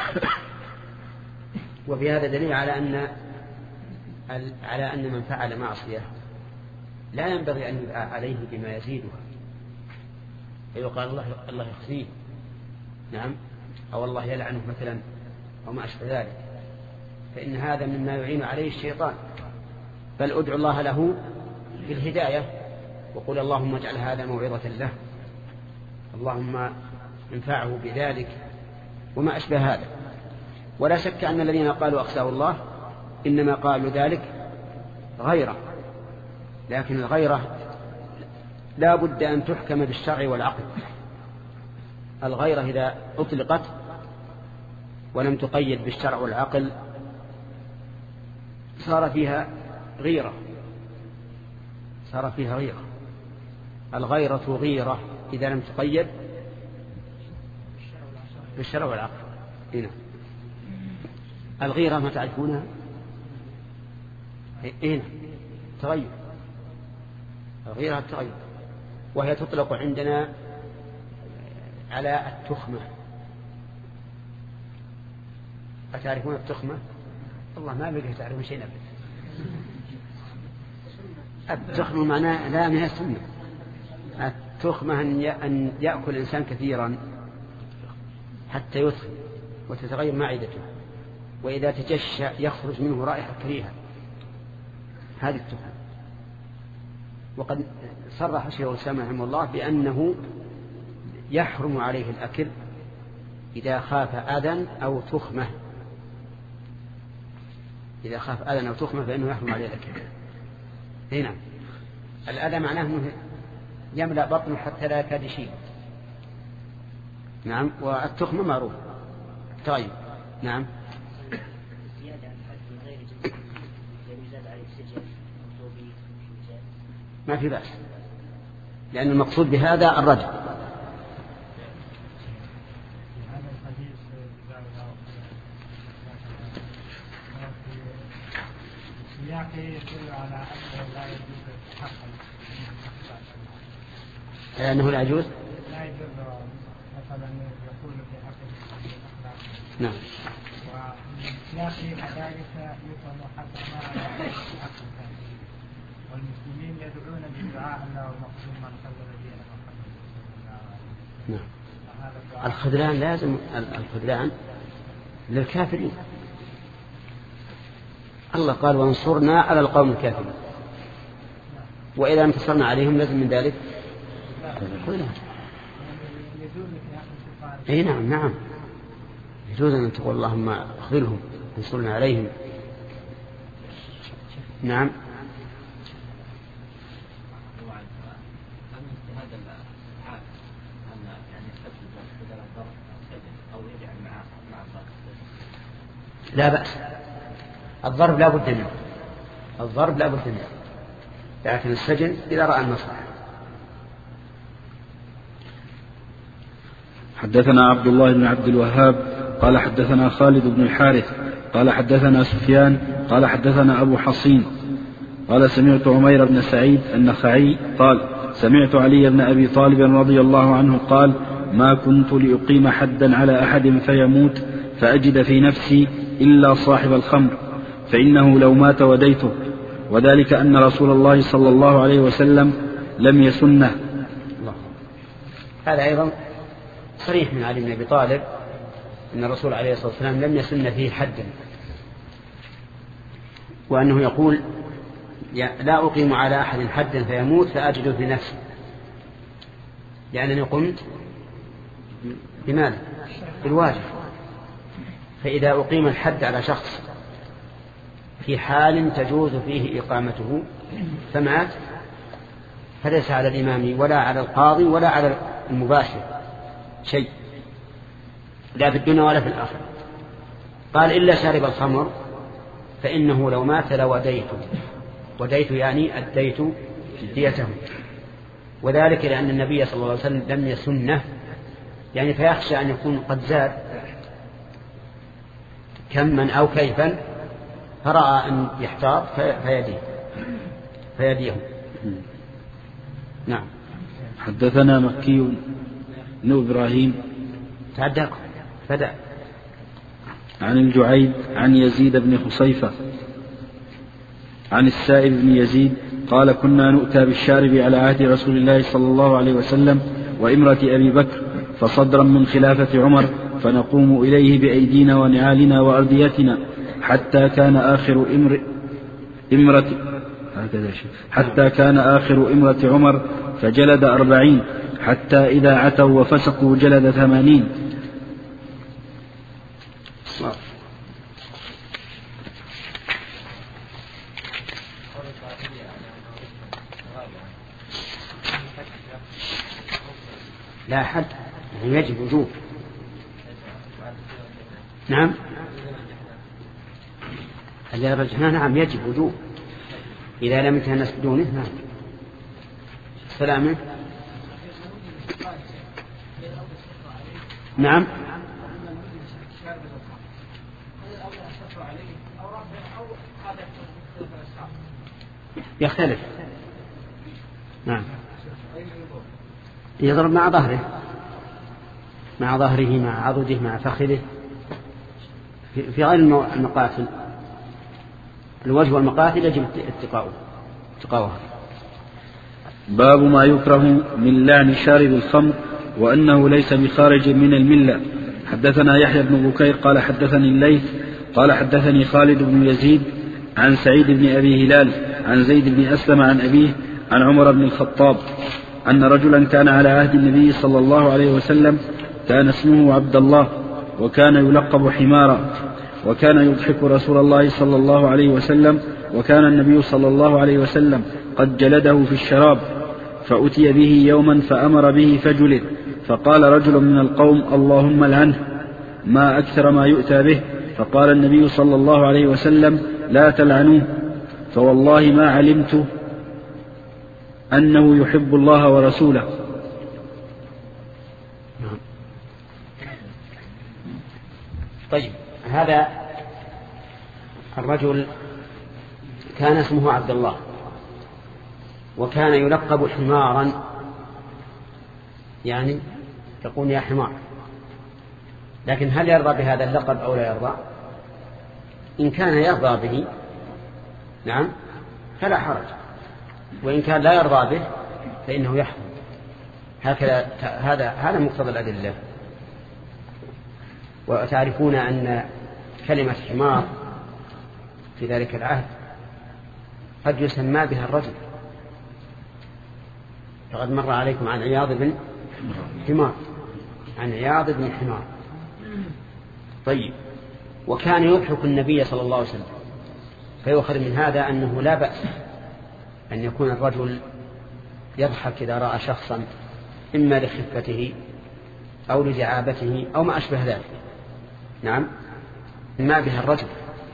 وفي هذا دليل على أن على أن من فعل معصية لا ينبغي أن يدعى عليه بما يزيدها، فيقال الله الله يخزيه نعم أو الله يلعنه مثلا أو ما أشبه ذلك، فإن هذا مما يعين عليه الشيطان. بل ادعو الله له بالهداية وقل اللهم اجعل هذا موعظة له، اللهم انفعه بذلك وما أشبه هذا. ولا شك أن الذين قالوا أخزاه الله إنما قالوا ذلك غيره، لكن الغيرة لا بد أن تحكم بالشرع والعقل. الغيرة إذا أطلقت ولم تقيد بالشرع والعقل صار فيها غيرة صار فيها غيرة الغيرة غيرة إذا لم تقيد بالشرع والعقل. هنا الغيرة ما تعرفونها؟ هنا تغير الغيرة التغير، وهي تطلق عندنا على التخمة. أتعرفون التخمة؟ الله ما بقى تعرفون شيء أبدا. التخمة معناه لا من السنة. التخمة أن يأكل الإنسان كثيرا حتى يثخن وتتغير معدته، وإذا تجشى يخرج منه رائحة كريهة، هذه التخمة. وقد صرح شيخ الإسلام رحمه الله بأنه يحرم عليه الأكل إذا خاف أذى أو تخمة. إذا خاف أذى أو تخمة فإنه يحرم عليه الأكل. هنا الأذى معناه أنه يملأ بطنه حتى لا يكاد يشيل. نعم. والتخمة معروف. طيب نعم. ما في بأس، لأن المقصود بهذا الرجع. لأنه لا يجوز. لا يجوز مثلا يقول في حق الأخلاق. نعم. ويأتي كذلك يفهم حتى ما حق الثاني، والمسلمين يدعون بالدعاء الله المقصود من خذل دينه وحفظه. نعم. الخذلان لازم الخذلان للكافرين. الله قال وانصرنا على القوم الكافرين، وإذا انتصرنا عليهم لازم من ذلك خذلان. اي نعم نعم يجوز أن تقول اللهم اخذلهم انصرنا عليهم. نعم. لا بأس، الضرب لا بد منه، الضرب لا بد منه، لكن السجن إذا رأى المصلحة. حدثنا عبد الله بن عبد الوهاب قال حدثنا خالد بن الحارث قال حدثنا سفيان قال حدثنا أبو حصين قال سمعت عمير بن سعيد النخعي قال سمعت علي بن أبي طالب رضي الله عنه قال ما كنت لأقيم حدا على أحد فيموت فأجد في نفسي إلا صاحب الخمر، فإنه لو مات وديته، وذلك أن رسول الله صلى الله عليه وسلم لم يسنه. هذا أيضا صريح من علي بن أبي طالب أن الرسول عليه الصلاة والسلام لم يسن فيه حدا، وأنه يقول لا أقيم على أحد حدا فيموت فأجد في نفسي، لأنني قمت بماذا؟ بالواجب. فإذا أقيم الحد على شخص في حال تجوز فيه إقامته فمات، فليس على الإمام ولا على القاضي ولا على المباشر شيء، لا في الدنيا ولا في الآخرة. قال إلا شارب الخمر فإنه لو مات لوديته، وديت يعني أديت ديته، وذلك لأن النبي صلى الله عليه وسلم لم يسنه، يعني فيخشى أن يكون قد زاد كما أو كيفا فرأى أن يحتاط فيديه فيديه نعم. حدثنا مكي بن إبراهيم تعداكم فدأ عن الجعيد عن يزيد بن خصيفة عن السائب بن يزيد قال كنا نؤتى بالشارب على عهد رسول الله صلى الله عليه وسلم وإمرة أبي بكر فصدرا من خلافة عمر، فنقوم إليه بأيدينا ونعالنا وأرديتنا حتى كان آخر إمر إمرة هكذا شيء حتى كان آخر إمرة عمر فجلد أربعين، حتى إذا عتوا وفسقوا جلد ثمانين. لا حد يجب وجوب. نعم الجلب الجنان نعم يجب وجوب إذا لم ينتهي الناس بدونه. نعم سلامة. نعم يختلف. نعم يضرب مع ظهره مع ظهره مع عضده مع فخذه في غير المقاتل. الوجه والمقاتل يجب اتقاؤها. باب ما يكره من لعن شارب الخمر وأنه ليس بخارج من الملة. حدثنا يحيى بن بكير قال حدثني الليث قال حدثني خالد بن يزيد عن سعيد بن أبي هلال عن زيد بن أسلم عن أبيه عن عمر بن الخطاب أن رجلا كان على عهد النبي صلى الله عليه وسلم كان اسمه عبد الله وكان يلقب حمارا، وكان يضحك رسول الله صلى الله عليه وسلم، وكان النبي صلى الله عليه وسلم قد جلده في الشراب، فأتي به يوما فأمر به فجلد، فقال رجل من القوم اللهم لعنه ما أكثر ما يؤتى به، فقال النبي صلى الله عليه وسلم لا تلعنوه فوالله ما علمت أنه يحب الله ورسوله. طيب هذا الرجل كان اسمه عبد الله وكان يلقب حمارا، يعني يقول يا حمار، لكن هل يرضى بهذا اللقب أو لا يرضى؟ إن كان يرضى به نعم فلا حرج، وإن كان لا يرضى به فإنه يحرم. هكذا هذا هذا مقتضى الأدلة. وتعرفون أن كلمة حمار في ذلك العهد قد يسمى بها الرجل، فقد مر عليكم عن عياض بن حمار عن عياض بن حمار. طيب وكان يضحك النبي صلى الله عليه وسلم، فيؤخذ من هذا أنه لا بأس أن يكون الرجل يضحك إذا رأى شخصا إما لخفته أو لدعابته أو ما أشبه ذلك. نعم ما بها الرجل.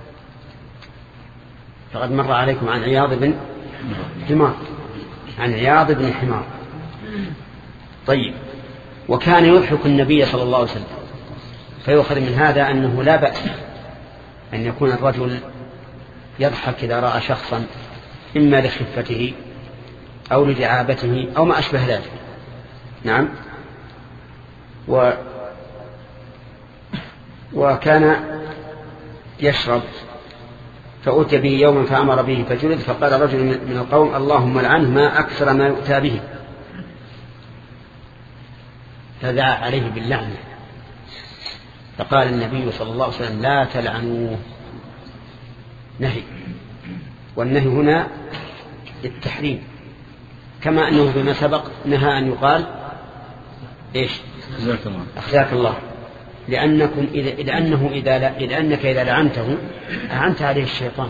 فقد مر عليكم عن عياض بن حمار عن عياض بن حمار. طيب. وكان يضحك النبي صلى الله عليه وسلم، فيؤخذ من هذا أنه لا بأس أن يكون الرجل يضحك إذا رأى شخصا إما لخفته أو لدعابته أو ما أشبه ذلك. نعم. و وكان يشرب فأتي به يوما فأمر به فجلد، فقال رجل من القوم اللهم لعنه ما أكثر ما يؤتى به، فدعا عليه باللعنة. فقال النبي صلى الله عليه وسلم لا تلعنوه، نهي، والنهي هنا للتحريم، كما أنه فيما سبق نهى أن يقال إيش أخزاك الله، لأنكم إذا لأنه إذا لأنك إذا لعنته أعنت عليه الشيطان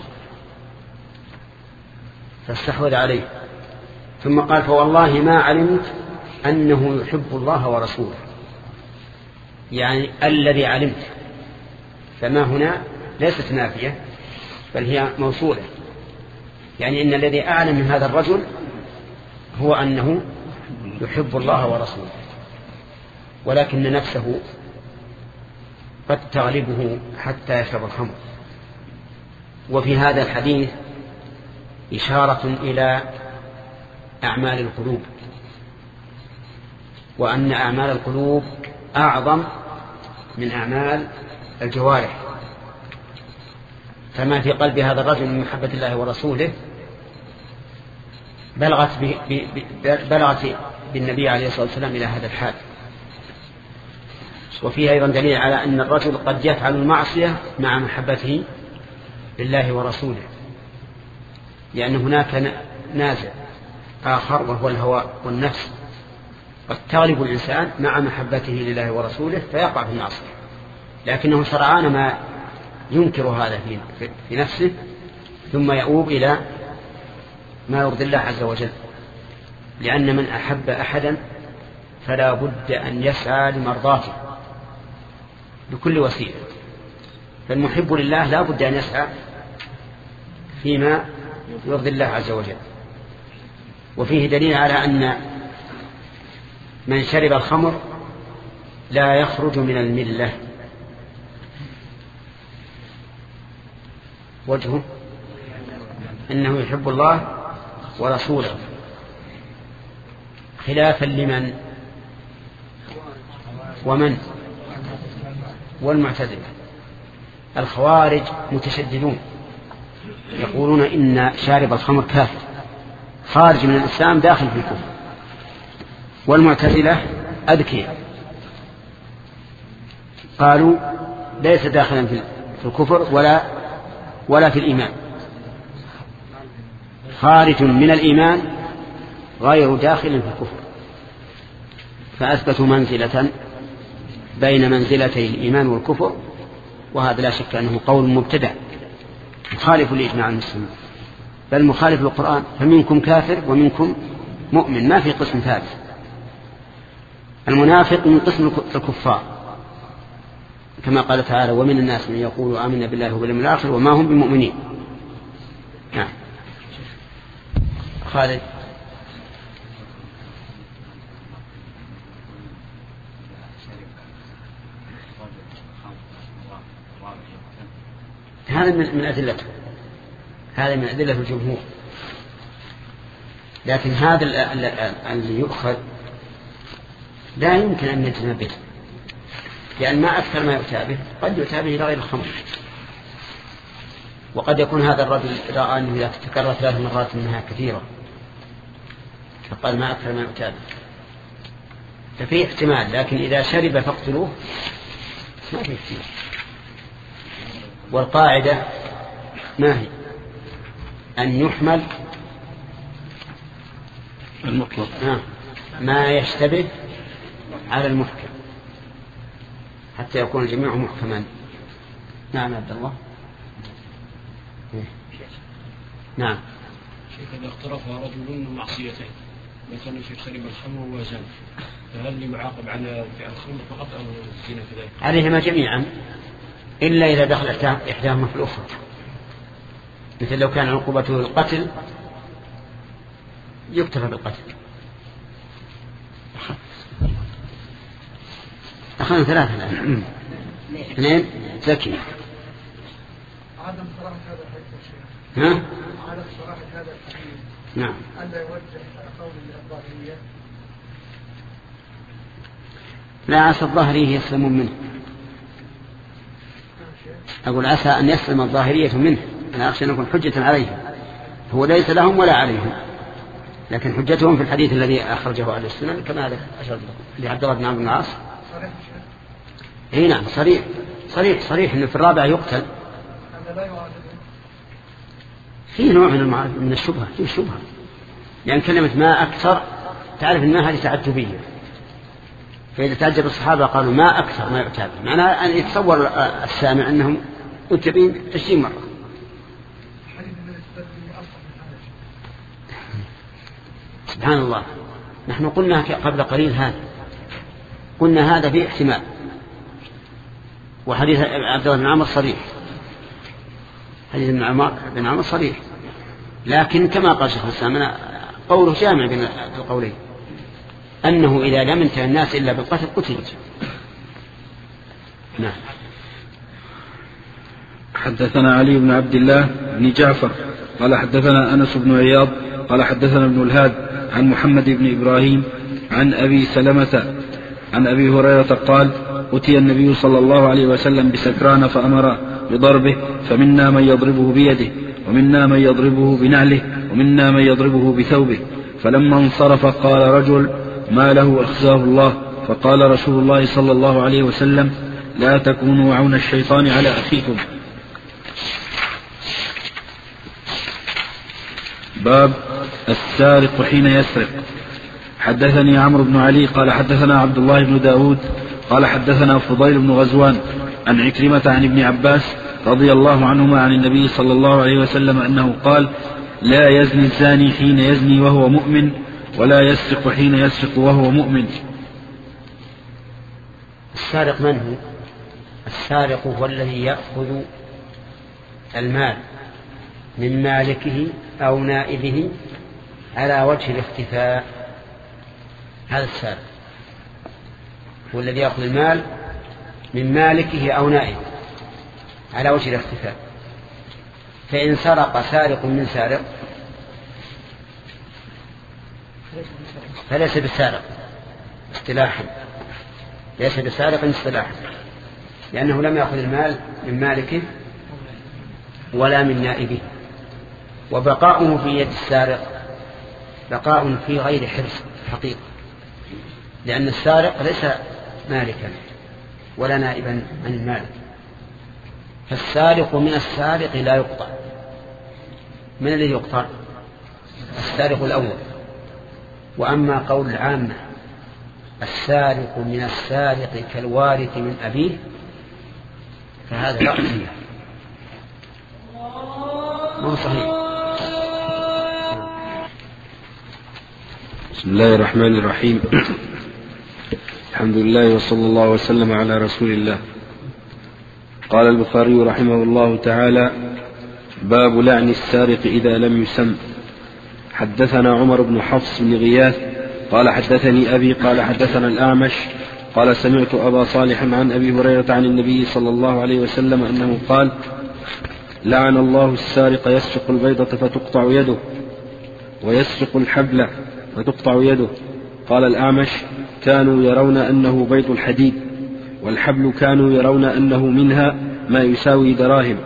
فاستحوذ عليه. ثم قال فوالله ما علمت أنه يحب الله ورسوله، يعني الذي علمت، فما هنا ليست نافية بل هي موصولة، يعني إن الذي أعلم من هذا الرجل هو أنه يحب الله ورسوله، ولكن نفسه قد تغلبه حتى يشرب الخمر. وفي هذا الحديث إشارة إلى أعمال القلوب، وأن أعمال القلوب أعظم من أعمال الجوارح، فما في قلب هذا الرجل من محبة الله ورسوله بلغت, ب... ب... بلغت بالنبي عليه الصلاة والسلام إلى هذا الحال. وفيه أيضا دليل على أن الرجل قد يفعل المعصية مع محبته لله ورسوله، لأن هناك نازع آخر وهو الهوى والنفس، قد تغلب الإنسان مع محبته لله ورسوله فيقع في المعصية، لكنه سرعان ما ينكر هذا في نفسه ثم يؤوب إلى ما يرضي الله عز وجل، لأن من أحب أحدا فلا بد أن يسعى لمرضاته بكل وسيلة، فالمحب لله لا بد أن يسعى فيما يرضي الله عز وجل. وفيه دليل على أن من شرب الخمر لا يخرج من الملة. وجهه أنه يحب الله ورسوله، خلافا لمن ومن والمعتزلة. الخوارج متشددون يقولون إن شارب الخمر كافر خارج من الإسلام داخل في الكفر، والمعتزلة أذكياء قالوا ليس داخلا في الكفر ولا ولا في الإيمان، خارج من الإيمان غير داخل في الكفر، فأثبتوا منزلة بين منزلتي الإيمان والكفر، وهذا لا شك أنه قول مبتدع مخالف لإجماع المسلمين، بل مخالف للقرآن، فمنكم كافر ومنكم مؤمن، ما في قسم ثالث. المنافق من قسم الكفار، كما قال تعالى ومن الناس من يقول آمنا بالله وباليوم الآخر وما هم بمؤمنين. نعم. خالد. هذا من أدلته، هذا من أدلة الجمهور، لكن هذا اللي يؤخذ لا يمكن أن يجزم به، لأن ما أكثر ما يؤتى به قد يؤتى به غير الخمر، وقد يكون هذا الرجل رأى أنه إذا تكرر ثلاث مرات منها كثيرة فقال ما أكثر ما يؤتى به، ففيه احتمال، لكن إذا شرب فاقتلوه ما فيه احتمال. والقاعدة ما هي؟ أن يحمل المطلق آه. ما يشتبه على المحكم حتى يكون الجميع محكما. نعم عبد الله. نعم. شيخ إذا اقترفها رجل معصيتين، مثلا شيخ شرب الخمر وزن، فهل يعاقب على فعل الخمر فقط أو الزنا كذلك؟ عليهما جميعا، إلا إذا دخل إحداهما في الأخرى، مثل لو كان عقوبته القتل يكتفى بالقتل. أخذنا ثلاثة الآن. اثنين زكي. عدم صراحة هذا الحديث. ها؟ عدم صراحة هذا الحديث. نعم. ألا يوجه قول الظاهرية. لا، عسى الظاهرية يسلمون منه. أقول عسى أن يسلم الظاهرية منه، أنا أخشى أن يكون حجة عليهم، هو ليس لهم ولا عليهم، لكن حجتهم في الحديث الذي أخرجه أهل السنن كما أشرت لعبد الله بن عمرو بن العاص. اي نعم صريح صريح صريح انه في الرابع يقتل. في نوع من من الشبهه، في شبهه لان يعني كلمه ما اكثر تعرف ان ما هذه تعجبيه، فاذا تعجب الصحابه قالوا ما اكثر ما يعتبر، معناه ان يتصور السامع انهم متبين عشرين مره. سبحان الله، نحن قلنا قبل قليل هذا، قلنا هذا فيه احتمال، وحديث عبد الله بن عمرو صريح، حديث ابن عمر بن عمرو صريح، لكن كما قال شيخ الإسلام قوله جامع بين القولين، أنه إذا لم ينتهي الناس إلا بالقتل قتل. نعم. حدثنا علي بن عبد الله بن جعفر قال حدثنا أنس بن عياض قال حدثنا ابن الهاد عن محمد بن إبراهيم عن أبي سلمة عن أبي هريرة قال أتي النبي صلى الله عليه وسلم بسكران فأمر بضربه، فمنا من يضربه بيده ومنا من يضربه بنعله ومنا من يضربه بثوبه. فلما انصرف قال رجل ما له أخزاه الله، فقال رسول الله صلى الله عليه وسلم لا تكونوا عون الشيطان على أخيكم. باب السارق حين يسرق. حدثني عمرو بن علي قال حدثنا عبد الله بن داود قال حدثنا فضيل بن غزوان عن عكرمة عن ابن عباس رضي الله عنهما عن النبي صلى الله عليه وسلم أنه قال لا يزني الزاني حين يزني وهو مؤمن ولا يسرق حين يسرق وهو مؤمن. السارق من هو؟ السارق هو الذي يأخذ المال من مالكه أو نائبه على وجه الاختفاء، هذا السارق هو الذي يأخذ المال من مالكه أو نائبه على وجه الاختفاء. فإن سرق سارق من سارق فليس بالسارق اصطلاحا، ليس بسارق اصطلاحا، لأنه لم يأخذ المال من مالكه ولا من نائبه، وبقاؤه في يد السارق بقاء في غير حرص حقيقة، لأن السارق ليس مالكا ولا نائبا عن المالك، فالسارق من السارق لا يقطع. من الذي يقطع؟ السارق الأول. وأما قول العامة السارق من السارق كالوارث من أبيه فهذا لا أصيل، مو صحيح. بسم الله الرحمن الرحيم. الحمد لله وصلى الله وسلم على رسول الله. قال البخاري رحمه الله تعالى باب لعن السارق إذا لم يسم. حدثنا عمر بن حفص بن غياث قال حدثني أبي قال حدثنا الأعمش قال سمعت أبا صالح عن أبي هريرة عن النبي صلى الله عليه وسلم أنه قال لعن الله السارق يسرق البيضة فتقطع يده ويسرق الحبل فتقطع يده. قال الأعمش كانوا يرون أنه بيض الحديد، والحبل كانوا يرون أنه منها ما يساوي دراهم.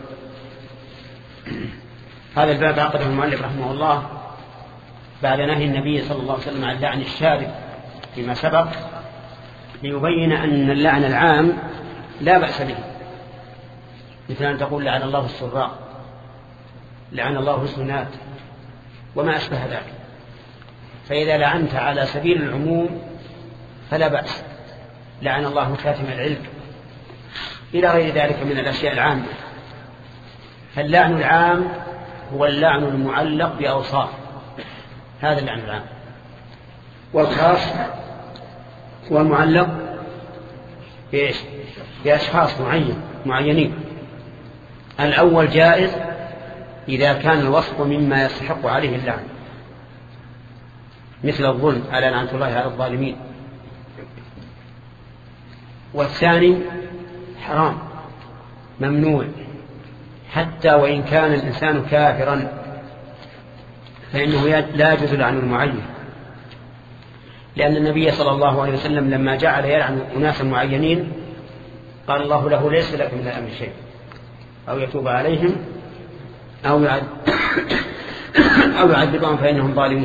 هذا الباب عقده المؤلف رحمه الله بعد نهي النبي صلى الله عليه وسلم عن لعن الشارب فيما سبق، ليبين أن اللعن العام لا بأس به، مثل أن تقول لعن الله السراق، لعن الله الزنات وما أشبه ذلك. فإذا لعنت على سبيل العموم فلا بأس، لعن الله كاتم العلم إلى غير ذلك من الأشياء العامة. فاللعن العام هو اللعن المعلق بأوصاف، هذا اللعن العام، والخاص هو المعلق بإيش؟ بأشخاص معين. معينين. الأول جائز إذا كان الوصف مما يستحق عليه اللعن، مثل الظلم على لعنة الله على الظالمين. والثاني حرام ممنوع، حتى وإن كان الإنسان كافرا فإنه لا يجوز لعن المعين، لأن النبي صلى الله عليه وسلم لما جعل يلعن أناسا معينين قال الله له ليس لك من الأمر شيء، أو يتوب عليهم أو يعذب أو يعذبهم فإنهم ظالمون.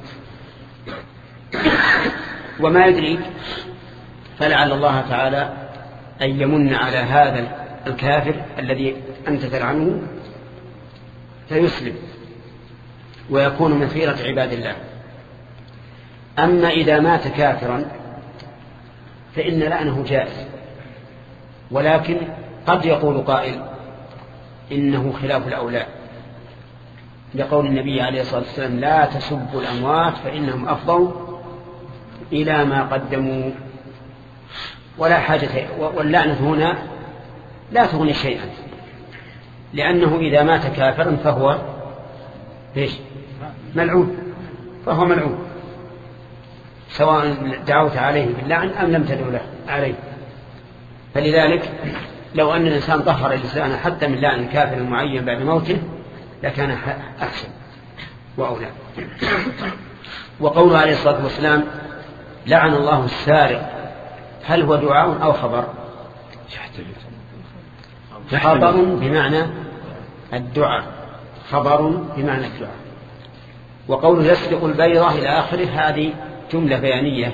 وما يدريك، فلعل الله تعالى أن يمن على هذا الكافر الذي أنت تلعنه فيسلم ويكون من خيرة عباد الله. أما إذا مات كافرا فإن لعنه جائز، ولكن قد يقول قائل إنه خلاف الأولى، لقول النبي عليه الصلاة والسلام لا تسبوا الأموات فإنهم أفضوا إلى ما قدموا، ولا حاجة. واللعنة هنا لا تغني شيئا، لأنه إذا مات كافرا فهو إيش؟ ملعون، فهو ملعون سواء دعوت عليه باللعن أم لم تدعو له عليه. فلذلك لو أن الإنسان ظهر لسانه حتى من لعن الكافر المعين بعد موته لكان أحسن وأولى. وقوله عليه الصلاة والسلام لعن الله السارق، هل هو دعاء أو خبر؟ خبر بمعنى الدعاء، خبر بمعنى الدعاء. وقوله يسرق البيضة إلى آخره هذه جملة بيانية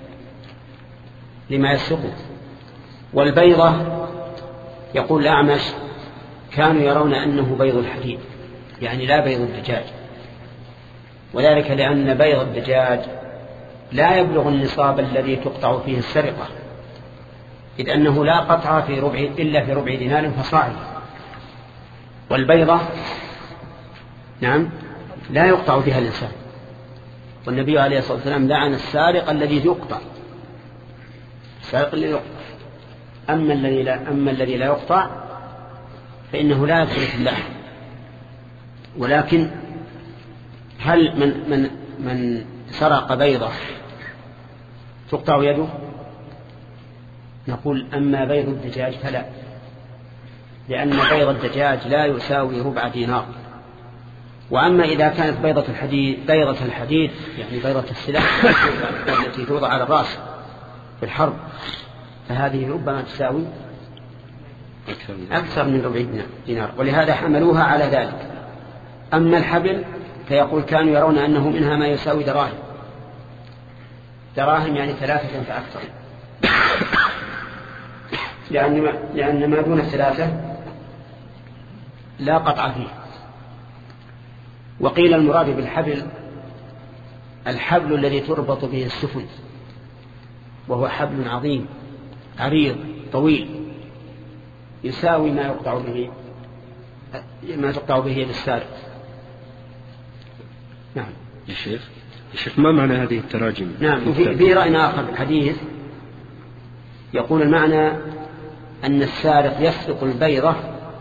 لما يسرقه. والبيضة يقول الأعمش كانوا يرون أنه بيض الحديد، يعني لا بيض الدجاج، وذلك لأن بيض الدجاج لا يبلغ النصاب الذي تقطع فيه السرقة، إذ أنه لا قطع في ربع إلا في ربع دينار فصاعد. والبيضة نعم لا يقطع فيها الإنسان، والنبي عليه الصلاة والسلام لعن السارق الذي يقطع، السارق الذي يقطع. أما الذي لا, أما الذي لا يقطع فإنه لا يدخل في اللحم. ولكن هل من, من, من سرق بيضة تقطع يده؟ نقول أما بيض الدجاج فلا، لأن بيض الدجاج لا يساوي ربع دينار. وأما إذا كانت بيضة الحديد بيضة الحديد يعني بيضة السلاح التي توضع على الرأس في الحرب فهذه ربما تساوي أكثر من ربع دينار، ولهذا حملوها على ذلك. أما الحبل فيقول كانوا يرون أنه منها ما يساوي دراهم، دراهم يعني ثلاثة فأكثر، لأن ما, لأن ما دون الثلاثة لا قطع فيه. وقيل المراد بالحبل الحبل الذي تربط به السفن، وهو حبل عظيم عريض طويل يساوي ما يقطع به ما تقطع به يد السارق. نعم يا شيخ. يا شيخ ما معنى هذه التراجم؟ نعم في, في رأي آخر الحديث يقول المعنى أن السارق يسرق البيضة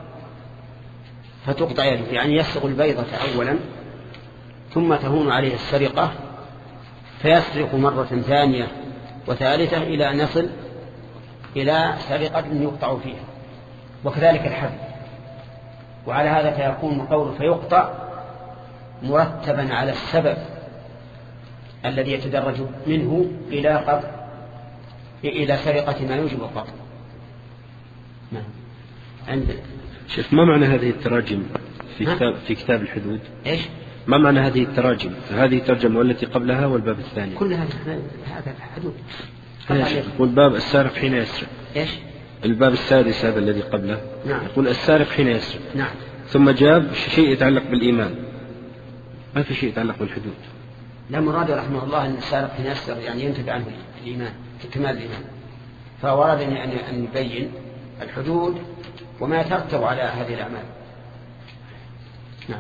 فتقطع يده، يعني يسرق البيضة أولا ثم تهون عليه السرقة فيسرق مرة ثانية وثالثة إلى أن يصل إلى سرقة يقطع فيها، وكذلك الحبل. وعلى هذا فيكون قول فيقطع مرتبا على السبب الذي يتدرج منه إلى قطع إلى سرقة ما يوجب القطع. نعم. عندنا شيخ ما معنى هذه التراجم في كتاب في كتاب الحدود؟ إيش؟ ما معنى هذه التراجم؟ هذه الترجمة والتي قبلها والباب الثاني؟ كل هذا هذا الحدود. والباب السارق حين يسرق. إيش؟ الباب السادس هذا الذي قبله. نعم. يقول السارق حين يسرق. نعم. ثم جاب شيء يتعلق بالإيمان، ما في شيء يتعلق بالحدود. لا، مراد رحمه الله أن السارق حين يسرق يعني ينتفع عنه الإيمان كمال الإيمان، فأراد أن يبين الحدود وما يترتب على هذه الأعمال. نعم.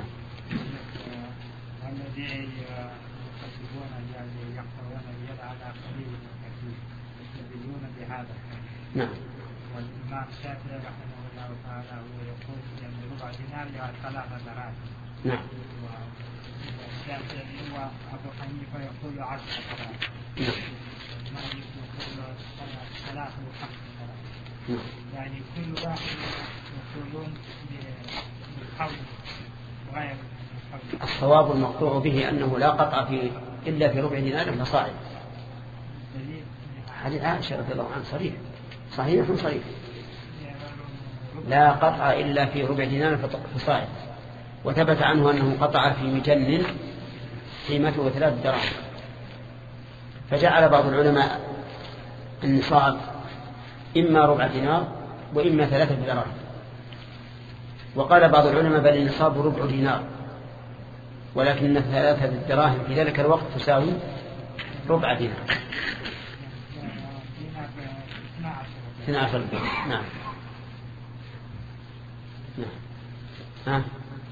الذي يقصدون الذي يقطعون اليد على قليل وكثير يستدلون بهذا. نعم. الإمام الشافعي رحمه الله تعالى ويقول يعني ربع دينار يعني ثلاثة دراهم. نعم. والشافعي وأبو حنيفة يقول عشرة دراهم. مالك يقول ثلاثة وخمسة دراهم. يعني كل واحد يقولون بالحول غير الحول. الصواب المقطوع به أنه لا قطع في إلا في ربع دينار فصاعد. حديث عائشة رضي الله عنها صريح صحيح صريح لا قطع إلا في ربع دينار فصاعد. وثبت عنه أنه قطع في مجن قيمته ثلاث دراهم. فجعل بعض العلماء النصاب إما ربع دينار وإما ثلاثة دراهم. وقال بعض العلماء بل النصاب ربع دينار ولكن ثلاثة دراهم في ذلك الوقت تساوي ربع دينار. اثنا عشر نعم نعم ها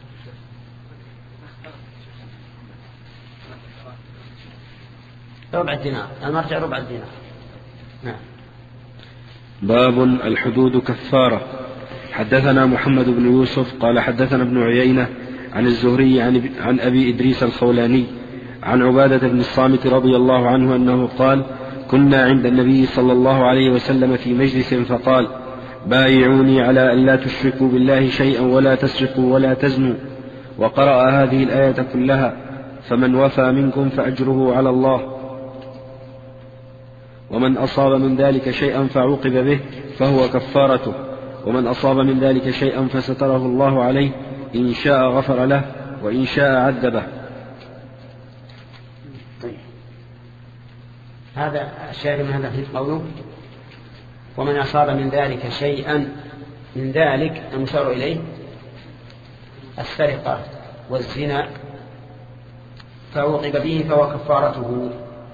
ربع الدينار المرجع ربع الدينار. نعم. باب الحدود كفارة. حدثنا محمد بن يوسف قال حدثنا ابن عيينة عن الزهري عن, عن أبي إدريس الخولاني عن عبادة بن الصامت رضي الله عنه أنه قال كنا عند النبي صلى الله عليه وسلم في مجلس فقال بايعوني على أن لا تشركوا بالله شيئا ولا تسرقوا ولا تزنوا وقرأ هذه الآية كلها فمن وفى منكم فأجره على الله ومن أصاب من ذلك شيئا فعوقب به فهو كفارته ومن أصاب من ذلك شيئا فستره الله عليه إن شاء غفر له وإن شاء عذبه. هذا الشاهد من هذا في قوله ومن أصاب من ذلك شيئا من ذلك المشار إليه السرقة والزنا فعوقب به فهو كفارته.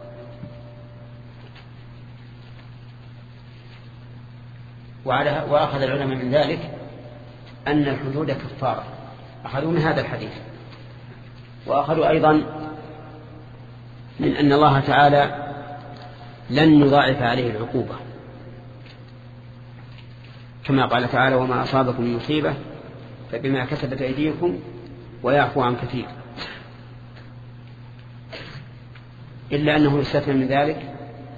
وعلى وأخذ العلماء من ذلك أن الحدود كفارة أخذوا من هذا الحديث. وأخذوا أيضا من أن الله تعالى لن يضاعف عليه العقوبة كما قال تعالى وما أصابكم من مصيبة فبما كسبت أيديكم ويعفو عن كثير إلا أنه يستثنى من ذلك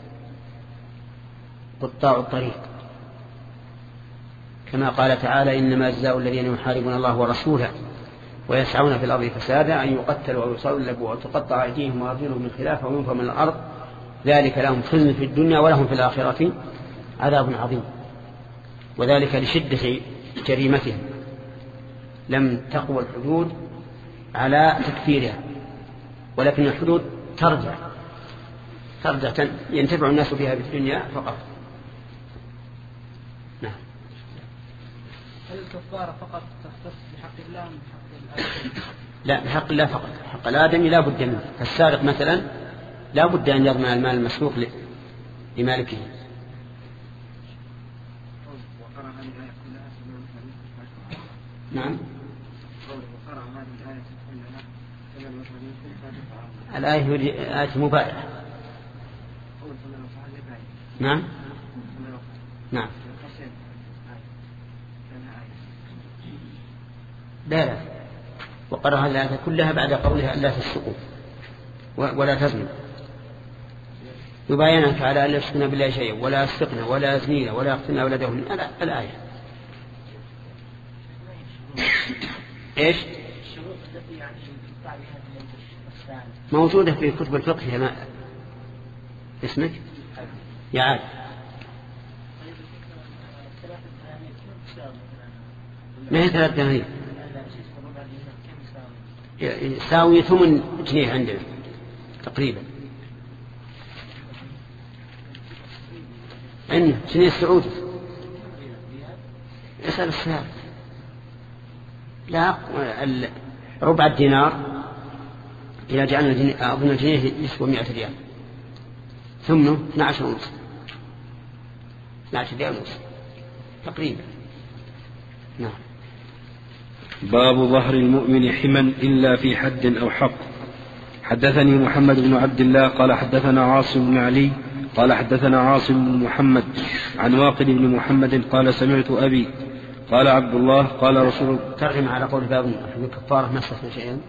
قطاع الطريق كما قال تعالى إنما جزاء الذين يحاربون الله ورسوله ويسعون في الأرض فسادا أن يقتلوا أو يصلبوا أو تقطع أيديهم وأرجلهم من خلاف أو ينفوا من الأرض ذلك لهم خزي في الدنيا ولهم في الآخرة عذاب عظيم. وذلك لشدة جريمتهم لم تقوى الحدود على تكفيرها ولكن الحدود ترجع ترجع ينتفع الناس بها في الدنيا فقط. نعم. هل الكفارة فقط تختص بحق الله من حق الآدمي؟ لا بحق الله فقط. حق الآدمي لا بد منه. فالسارق مثلا لا بد أن يضمن المال المسروق لمالكه. نعم. الآية هي آية مبايعة. نعم نعم لا لا وقرأ هذه الآية كلها بعد قولها ألا تسرقوا ولا تزنوا يبايعنك على أن لا يشركن بالله شيئا ولا يسرقن ولا يزنين ولا يقتلن أولادهن. الآية إيش موجودة في كتب الفقه ما اسمك يا عاد ما هي ثلاث دنانير يساوي ثمن جنيه عندنا تقريبا عندنا جنيه سعودي اسأل السعر. لا ربع الدينار إذا جعلنا أظن الجنيه يسوى مئة ريال ثمنه اثنا عشر ونصف اثنا عشر ريال ونصف تقريبا. نعم. باب ظهر المؤمن حما إلا في حد أو حق. حدثني محمد بن عبد الله قال حدثنا عاصم بن علي قال حدثنا عاصم بن محمد عن واقد بن محمد قال سمعت أبي قال عبد الله قال رسول ترجم على قول باب الكفارة ما استثنى شيئا.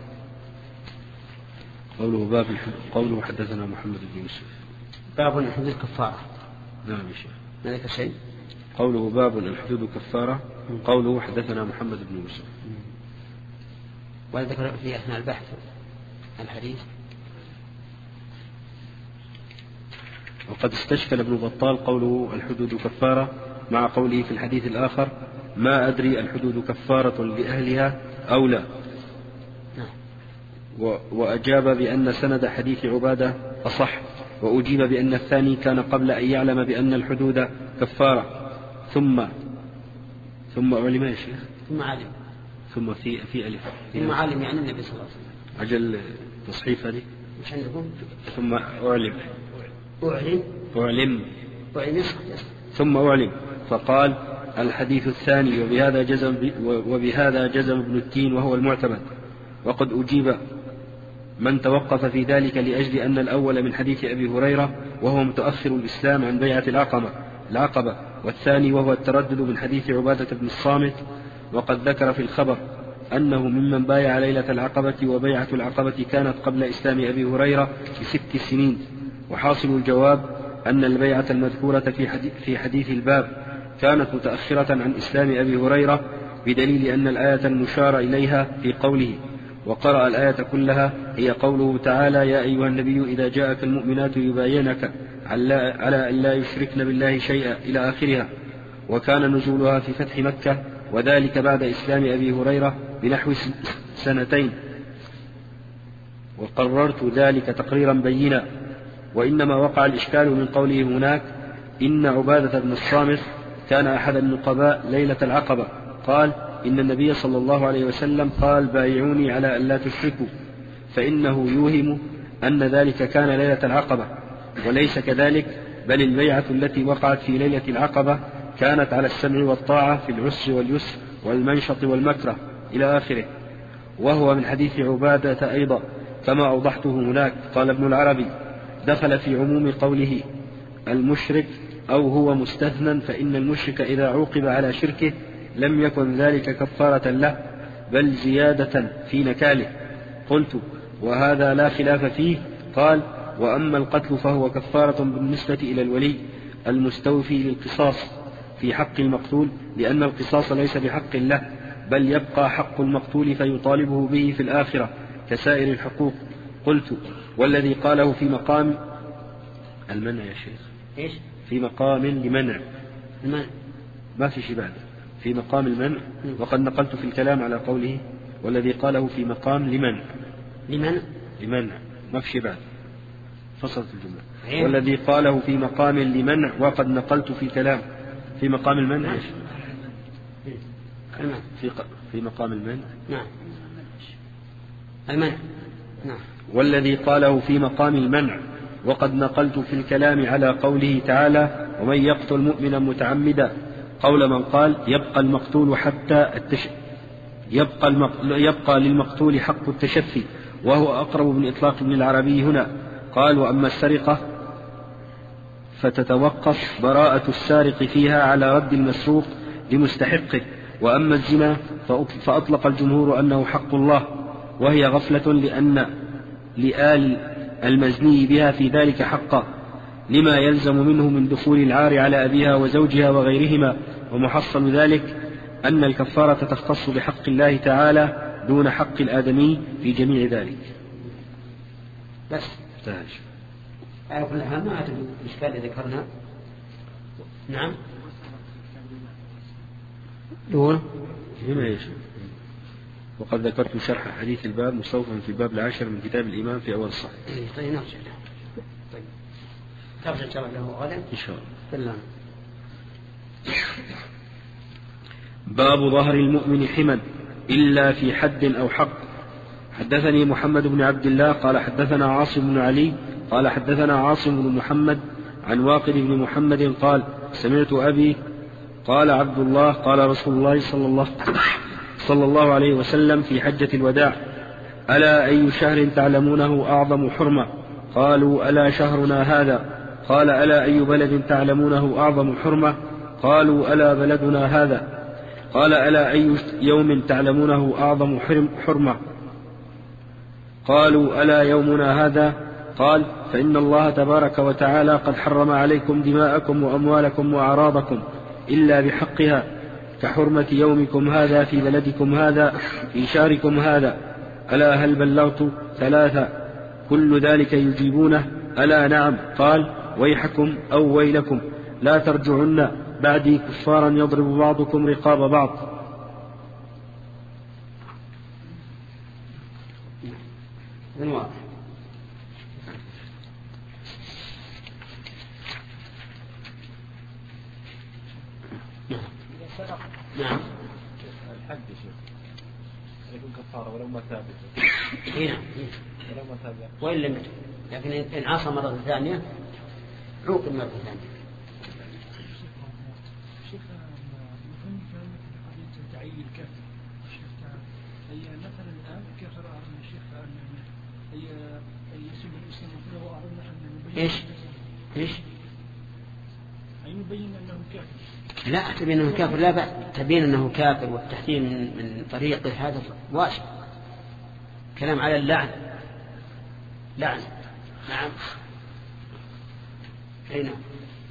قوله باب قوله حدثنا محمد بن يوسف باب الحدود كفارة. نعم يا شيخ. ما ذكر شيء. قوله باب الحدود كفارة قوله حدثنا محمد بن يوسف. وذكر في أثناء البحث الحديث. وقد استشكل ابن بطال قوله الحدود كفارة مع قوله في الحديث الآخر ما أدري الحدود كفارة لأهلها أو لا. وأجاب بأن سند حديث عبادة أصح، وأجيب بأن الثاني كان قبل أن يعلم بأن الحدود كفارة ثم ثم علم يا شيخ ثم علم ثم في في ألف ثم علم يعني النبي صلى الله عليه وسلم. عجل تصحيف هذه مش عندكم؟ ثم أعلم أعلم أعلم أعلم ثم أعلم فقال الحديث الثاني وبهذا جزم وبهذا جزم ابن التين وهو المعتمد. وقد أجيب من توقف في ذلك لأجل أن الأول من حديث أبي هريرة وهو متأخر الإسلام عن بيعة العقبة العقبة والثاني وهو التردد من حديث عبادة بن الصامت. وقد ذكر في الخبر أنه ممن بايع ليلة العقبة وبيعة العقبة كانت قبل إسلام أبي هريرة بست سنين. وحاصل الجواب أن البيعة المذكورة في حديث, في حديث الباب كانت متأخرة عن إسلام أبي هريرة بدليل أن الآية المشار إليها في قوله وقرأ الآية كلها هي قوله تعالى يا أيها النبي إذا جاءك المؤمنات يبايعنك على أن لا يشركن بالله شيئا إلى آخرها. وكان نزولها في فتح مكة وذلك بعد إسلام أبي هريرة بنحو سنتين. وقررت ذلك تقريرا بينا. وإنما وقع الإشكال من قوله هناك إن عبادة بن الصامت كان أحد النقباء ليلة العقبة قال إن النبي صلى الله عليه وسلم قال بايعوني على أن لا تشركوا، فإنه يوهم أن ذلك كان ليلة العقبة، وليس كذلك، بل البيعة التي وقعت في ليلة العقبة كانت على السمع والطاعة في العسر واليسر والمنشط والمكره إلى آخره. وهو من حديث عبادة أيضا كما أوضحته هناك. قال ابن العربي دخل في عموم قوله المشرك أو هو مستثنى، فإن المشرك إذا عوقب على شركه لم يكن ذلك كفارة له بل زيادة في نكاله. قلت وهذا لا خلاف فيه. قال وأما القتل فهو كفارة بالنسبة إلى الولي المستوفي للقصاص في حق المقتول، لأن القصاص ليس بحق له بل يبقى حق المقتول فيطالبه به في الآخرة كسائر الحقوق. قلت والذي قاله في مقام المنع يا شيخ إيش؟ في مقام لمنع المنع ما في شيء بعد في مقام المنع. وقد نقلت في الكلام على قوله والذي قاله في مقام لمنع لمنع لمنع ما في شيء بعد فصلت الجملة. عين. والذي قاله في مقام لمنع وقد نقلت في الكلام في مقام المنع إيش؟ في, ق... في مقام المنع نعم المنع نعم. والذي قاله في مقام المنع وقد نقلت في الكلام على قوله تعالى ومن يقتل مؤمنا متعمدا قول من قال يبقى المقتول حتى التش... يبقى, المق... يبقى للمقتول حق التشفي، وهو أقرب من إطلاق ابن العربي هنا. قال وأما السرقة فتتوقف براءة السارق فيها على رد المسروق لمستحقه. وأما الزنا فأطلق الجمهور أنه حق الله، وهي غفلة لأن لآل المزني بها في ذلك حقا لما يلزم منه من دخول العار على أبيها وزوجها وغيرهما. ومحصل ذلك أن الكفارة تختص بحق الله تعالى دون حق الآدمي في جميع ذلك. بس تاج على كل حال ما أعتقد الإشكال اللي ذكرنا. نعم دون هنا ايش؟ وقد ذكرت شرح حديث الباب مستوفا في الباب العاشر من كتاب الإمام في أول الصحيح. طيب نرجع طيب ترجع إن شاء الله له غدا إن شاء الله. باب ظهر المؤمن حمى إلا في حد أو حق. حدثني محمد بن عبد الله قال حدثنا عاصم بن علي قال حدثنا عاصم بن محمد عن واقد بن محمد قال سمعت أبي قال عبد الله قال رسول الله صلى الله, صلى الله عليه وسلم في حجة الوداع ألا أي شهر تعلمونه أعظم حرمة؟ قالوا ألا شهرنا هذا. قال ألا أي بلد تعلمونه أعظم حرمة؟ قالوا ألا بلدنا هذا. قال ألا أي يوم تعلمونه أعظم حرمة؟ قالوا ألا يومنا هذا. قال فإن الله تبارك وتعالى قد حرم عليكم دماءكم وأموالكم وأعراضكم إلا بحقها كحرمة يومكم هذا في بلدكم هذا في شهركم هذا. ألا هل بلغت؟ ثلاثة. كل ذلك يجيبونه ألا نعم. قال ويحكم أو ويلكم لا ترجعن بعدي كفارا يضرب بعضكم رقاب بعض. من واضح. نعم. الحد يا شيخ يكون كفارة ولو ما تاب. هنا ولو ما تاب وإن لم يتب، لكن إن عصى مرة ثانية عوقب مرة ثانية. شيخ مهم فهمت قضية تعيين الكافر. شيخ هي مثلا الآن كافر أعلم الشيخ هي هي يسمى الإسلام وكله أعلم نحن نبين إيش إيش أي نبين أنه كافر. لا تبين أنه كافر، لا بأس تبين أنه كافر والتحذير من, من طريقه هذا واجب. كلام على اللعن لعن. نعم. أي نعم.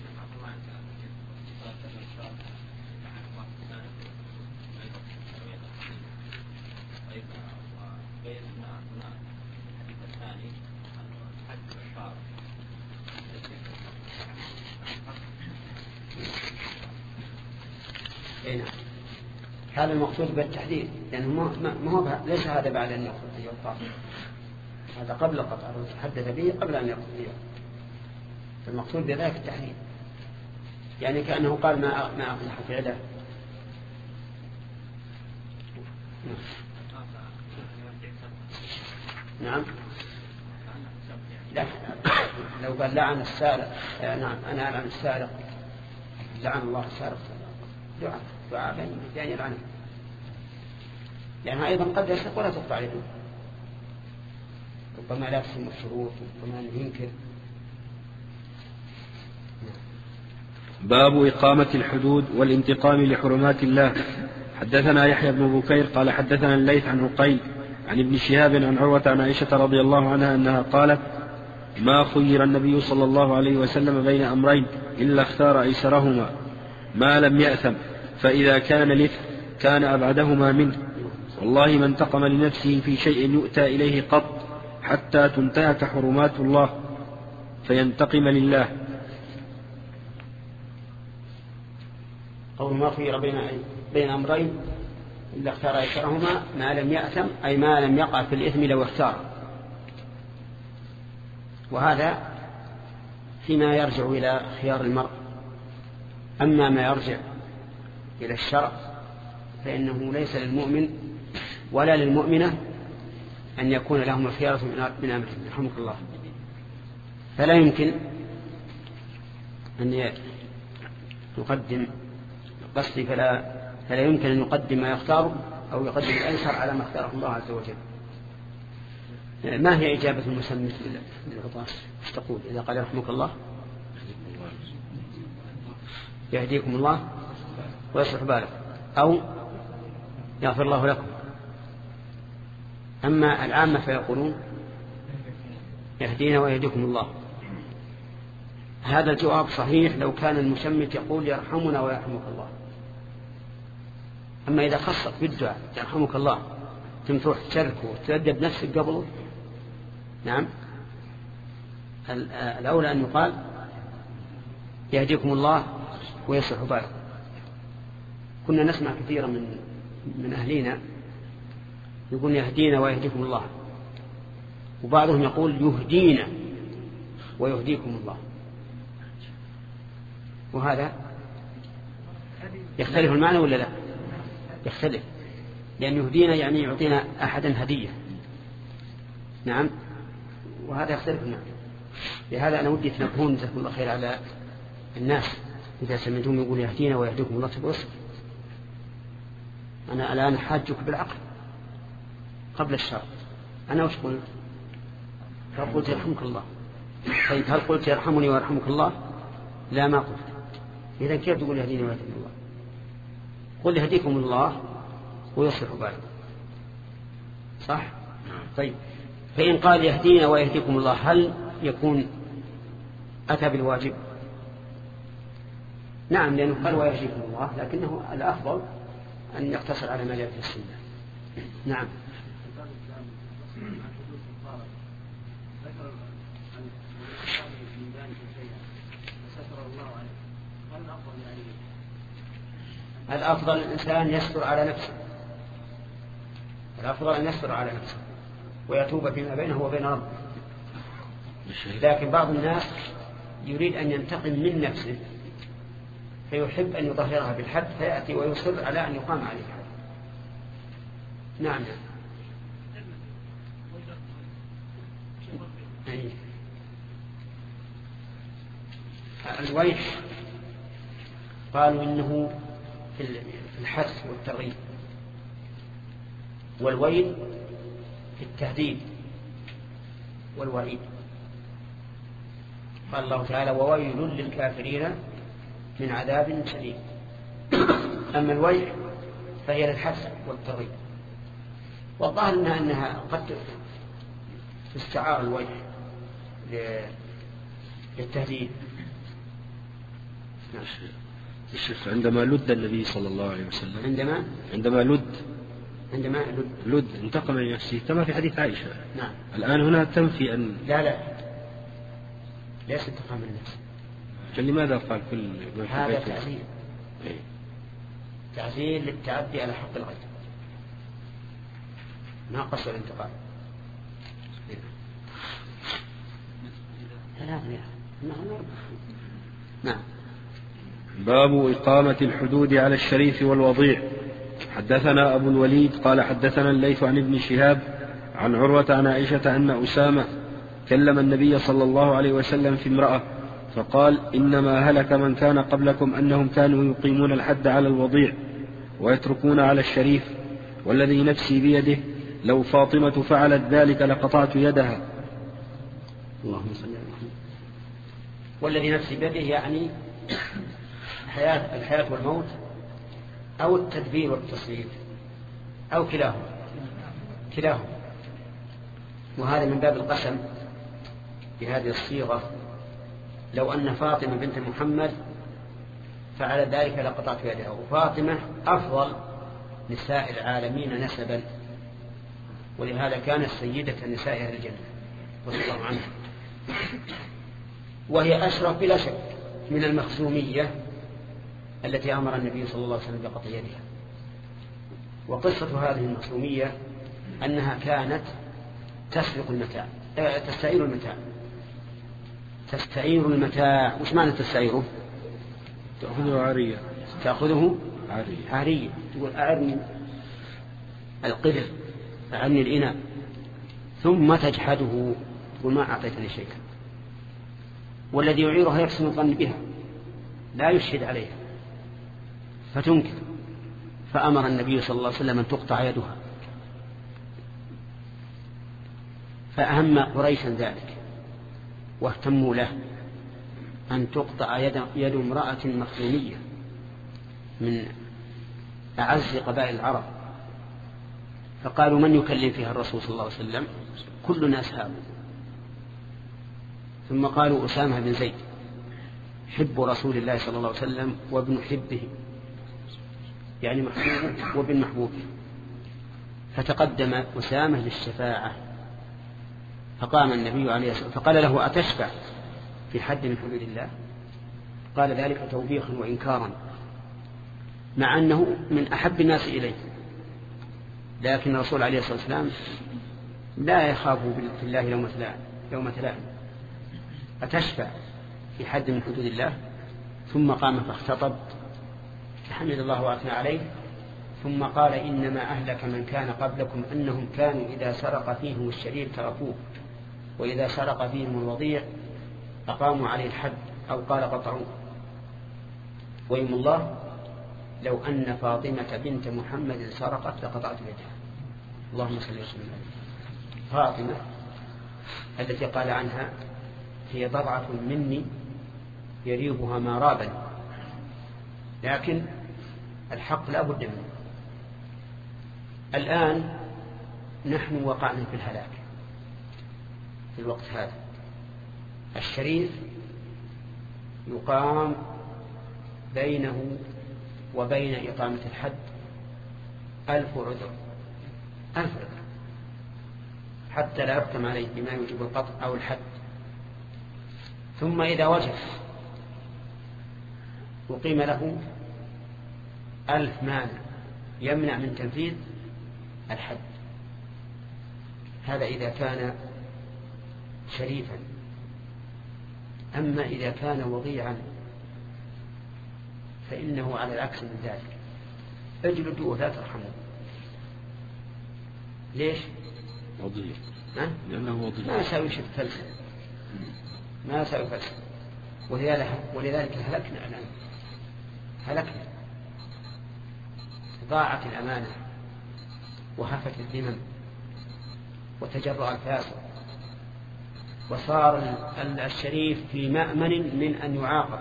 هذا المقصود بالتحديد لأنه ما ما هو ليس هذا بعد أن يقطع، هذا قبل قطع، تحدث به قبل أن يقطع. المقصود بذلك التحديد، يعني كأنه قال ما ما أقنع فعله. نعم. لا لو قال لعن السارق، نعم أنا ألعن السارق، لعن الله السارق، دعاء دعاء بأن يلعنه، لأنها أيضا قد يسرق ولا تقطع يده، ربما لا تسمى الشروط، ربما ينكر. باب إقامة الحدود والانتقام لحرمات الله. حدثنا يحيى بن بكير قال حدثنا الليث عن عقيل عن ابن شهاب عن عروة عن عائشة رضي الله عنها أنها قالت ما خير النبي صلى الله عليه وسلم بين أمرين إلا اختار أيسرهما ما لم يأثم، فإذا كان الإثم كان أبعدهما منه. والله ما انتقم لنفسه في شيء يؤتى إليه قط حتى تنتهك حرمات الله فينتقم لله. قول ما خير بين بين أمرين إلا اختار أيسرهما ما لم يأثم، أي ما لم يقع في الإثم لو اختار. وهذا فيما يرجع إلى خيار المرء. أما ما يرجع إلى الشرع فإنه ليس للمؤمن ولا للمؤمنة أن يكون لهم الخيار من أمرهم، رحمك الله. فلا يمكن أن يقدم قصدي فلا, فلا يمكن أن يقدم ما يختار أو يقدم الأيسر على ما اختاره الله عز وجل. ما هي إجابة المسمى للعطاس؟ ايش تقول إذا قال رحمك الله؟ يهديكم الله ويصلح بالكم، أو يغفر الله لكم. أما العامة فيقولون يهدينا ويهديكم الله. هذا الجواب صحيح لو كان المشمت يقول يرحمنا ويرحمك الله. أما إذا خصت بالدعاء يرحمك الله ثم تروح تشركه وتأدب نفسك قبله، نعم الأولى أن يقال يهديكم الله ويصلح بالكم. كنا نسمع كثيرا من من أهلنا يقول يهدينا ويهديكم الله، وبعضهم يقول يهدينا ويهديكم الله، وهذا يختلف المعنى ولا لا؟ يختلف، لأن يهدينا يعني يعطينا أحدا هدية، نعم، وهذا يختلف المعنى. لهذا أنا ودي تنبهون جزاكم الله خير على الناس إذا سمعتم يقول يهدينا ويهديكم الله تقول أنا الآن حاجك بالعقل قبل الشرع. أنا وش قلت؟ فقلت يرحمك الله، طيب هل قلت يرحمني ويرحمك الله؟ لا ما قلت. إذا كيف تقول يهديني ويهديكم الله؟ قل يهديكم الله ويصلح بالكم، صح؟ طيب فإن قال يهدينا ويهديكم الله هل يكون أتى بالواجب؟ نعم، لأنه قال ويهديكم الله، لكنه الأفضل أن يقتصر على ما جاء في السنة. نعم. الأفضل الإنسان يستر على نفسه، الأفضل أن يستر على نفسه ويتوب فيما بينه وبين ربه. لكن بعض الناس يريد أن ينتقم من نفسه فيحب أن يظهرها بالحد فيأتي ويصر على أن يقام عليه الحد. نعم. أيه. الويح قالوا إنه في الحث والترغيب، والويل في التهديد والوعيد. قال الله تعالى وويل للكافرين من عذاب شديد. أما الويل فهي للحث والترغيب، والظاهر أنها, أنها قد تستعار الويل للتهديد. الشيخ عندما لد النبي صلى الله عليه وسلم عندما عندما لد عندما لد, لد انتقم من نفسه كما في حديث عائشة. نعم. الآن هنا تنفي أن لا لا ليس انتقام من نفسه. لماذا قال كل هذا تعزيل ايه؟ تعزيل للتعدي على حق الغير، ما قصر الانتقام. نعم. باب إقامة الحدود على الشريف والوضيع. حدثنا أبو الوليد قال حدثنا الليث عن ابن شهاب عن عروة عن عائشة أن أسامة كلم النبي صلى الله عليه وسلم في امرأة فقال إنما هلك من كان قبلكم أنهم كانوا يقيمون الحد على الوضيع ويتركون على الشريف، والذي نفسي بيده لو فاطمة فعلت ذلك لقطعت يدها. اللهم صل على محمد. والذي نفسي بيده يعني الحياة, الحياة والموت أو التدبير والتصريف أو كلاهما كلاهما وهذا من باب القسم بهذه الصيغة. لو أن فاطمة بنت محمد فعل ذلك لقطعت يدها، وفاطمة أفضل نساء العالمين نسبا، ولهذا كانت سيدة نساء أهل الجنة رضي الله عنها، وهي أشرف بلا شك من المخزومية التي أمر النبي صلى الله عليه وسلم بقطع يدها. وقصة هذه المخزومية أنها كانت تسرق المتاع أه تستعير المتاع تستعير المتاع. وش معنى تستعيره؟ تأخذه عارية. تأخذه عارية. عارية. تقول أعرني القدر، أعرني الإناء، ثم تجحده تقول ما أعطيتني شيئا. والذي يعيرها يحسن الظن بها لا يشهد عليها فتنكر، فأمر النبي صلى الله عليه وسلم أن تقطع يدها، فأهم قريشا ذلك واهتموا له أن تقطع يد, يد امرأة مخزومية من أعز قبائل العرب. فقالوا من يكلم فيها الرسول صلى الله عليه وسلم؟ كلنا أصحابه. ثم قالوا أسامة بن زيد حب رسول الله صلى الله عليه وسلم وابن حبه، يعني محبوبه وابن محبوبه. فتقدم أسامة للشفاعة، فقام النبي عليه الصلاة والسلام فقال له أتشفع في حد من حدود الله؟ قال ذلك توبيخا وإنكارا، مع أنه من أحب الناس إليه، لكن الرسول عليه الصلاة والسلام لا يخاف في الله لومة لائم. أتشفع في حد من حدود الله؟ ثم قام فاختطب فحمد الله وأثنى عليه، ثم قال إنما أهلك من كان قبلكم أنهم كانوا إذا سرق فيهم الشريف تركوه، وإذا سرق فيهم الوضيع أقاموا عليه الحد أو قال قطعوه. ويم الله لو أن فاطمة بنت محمد سرقت لقطعت يدها. اللهم صل وسلم عليه. فاطمة التي قال عنها هي بضعة مني يريبها ما رابني، لكن الحق لا بد منه. الآن نحن وقعنا في الهلاك في الوقت هذا. الشريف يقام بينه وبين إقامة الحد ألف عذر، ألف عذر حتى لا يحكم عليه بما يوجب القطع أو الحد. ثم إذا وجف أقيم له ألف مانع يمنع من تنفيذ الحد. هذا إذا كان شريفا. أما إذا كان وضيعا فإنه على العكس من ذلك، اجلدوا ولا ترحموا. ليش؟ وضيع، لأنه وضيع ما يساوي شيء فلسفة، ما يساوي فلسفة. ولذلك هلكنا الآن، هلكنا، ضاعت الأمانة وهفت الذمم وتجرع الفاسد، وصار الشريف في مأمن من أن يعاقب.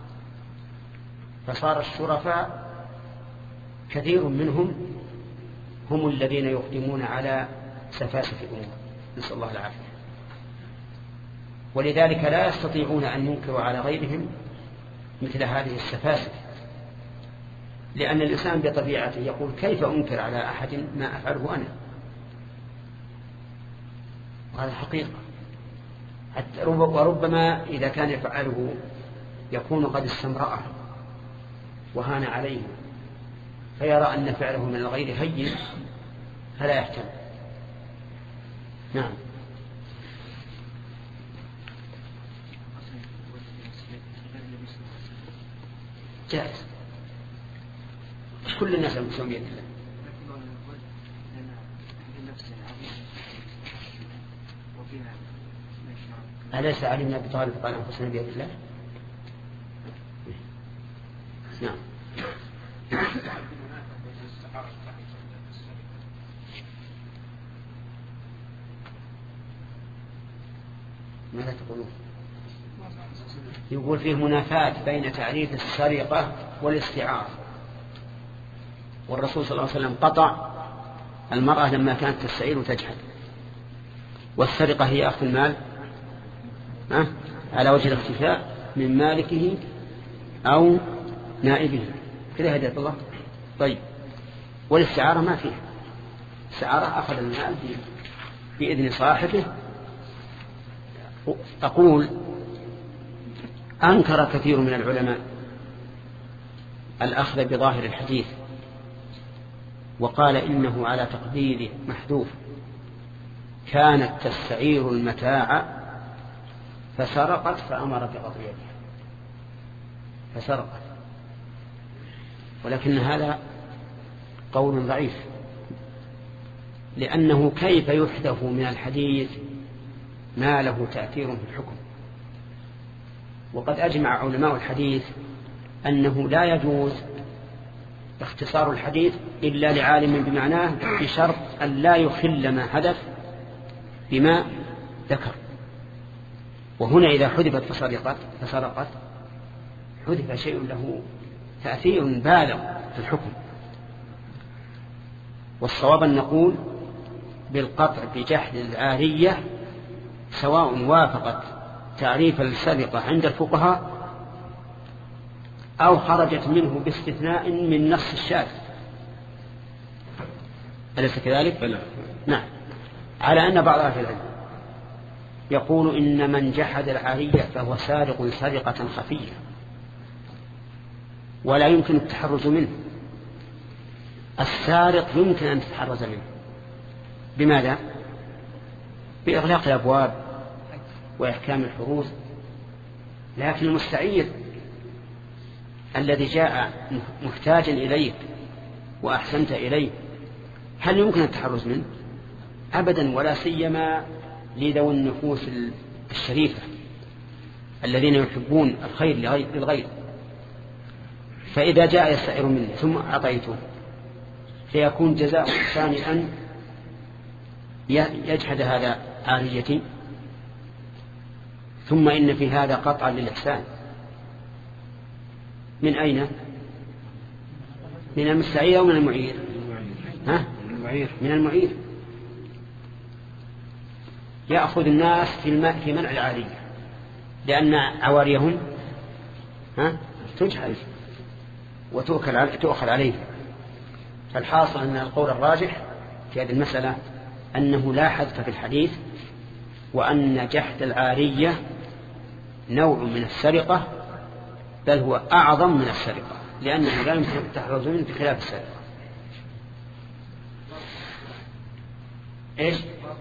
فصار الشرفاء كثير منهم هم الذين يقدمون على سفاسف الأمور، نسأل الله العافية. ولذلك لا يستطيعون أن ينكروا على غيرهم مثل هذه السفاسف، لأن الإنسان بطبيعته يقول كيف أنكر على أحد ما أفعله أنا؟ وهذا حقيقة. حتى وربما إذا كان يفعله يكون قد استمرأه وهان عليه، فيرى أن فعله من الغير هين فلا يهتم. نعم. جائز، كل الناس يمسون بيد الله. أليس علي بن أبي طالب قال أنفسنا بيد الله؟ نعم. ماذا تقولون؟ يقول فيه منافاة بين تعريف السرقة والاستعارة، والرسول صلى الله عليه وسلم قطع المرأة لما كانت تستعير وتجحد. والسرقة هي أخذ المال أه؟ على وجه الاختفاء من مالكه أو نائبه، كذا هداية الله. طيب، والاستعارة ما فيها استعارة، أخذ المال بإذن صاحبه. أقول أنكر كثير من العلماء الأخذ بظاهر الحديث، وقال إنه على تقديره محذوف: كانت تستعير المتاع فسرقت فأمر بقطع يدها، فسرقت. ولكن هذا قول ضعيف، لأنه كيف يحذف من الحديث ما له تأثير في الحكم؟ وقد أجمع علماء الحديث أنه لا يجوز اختصار الحديث إلا لعالم بمعناه، بشرط أن لا يخل ما حدث بما ذكر. وهنا إذا حذفت فسرقت فسرقت حذف شيء له تأثير بالغ في الحكم. والصواب أن نقول بالقطع بجحد العارية سواء وافقت تعريف السرقة عند الفقهاء أو خرجت منه باستثناء من نص الشارع. أليس كذلك؟ بلى. نعم. على أن بعض أهل العلم يقول إن من جحد العارية فهو سارق سرقة خفية ولا يمكن التحرز منه. السارق يمكن أن تتحرز منه. بماذا؟ بإغلاق الأبواب وإحكام الحروز. لكن المستعير الذي جاء محتاجا إليك وأحسنت إليه هل يمكن التحرز منه؟ أبدا، ولا سيما لذوي النفوس الشريفة الذين يحبون الخير للغير. فإذا جاء يستعير مني ثم أعطيته فيكون جزاء الثاني أن يجحد هذا عاريتي ثم إن في هذا قطعا للإحسان. من أين؟ من المستعير أو من المعير؟ ها؟ من المعير. يأخذ الناس في الماء في منع العارية لأن عواريهم ها تجهل وتؤخذ عليه. فالحاصل أن القول الراجح في هذه المسألة أنه لا حذف في الحديث، وأن جحد العارية نوع من السرقة، بل هو أعظم من السرقة، لأنه لا يمكن تحرز منه بخلاف السرقة. إيش؟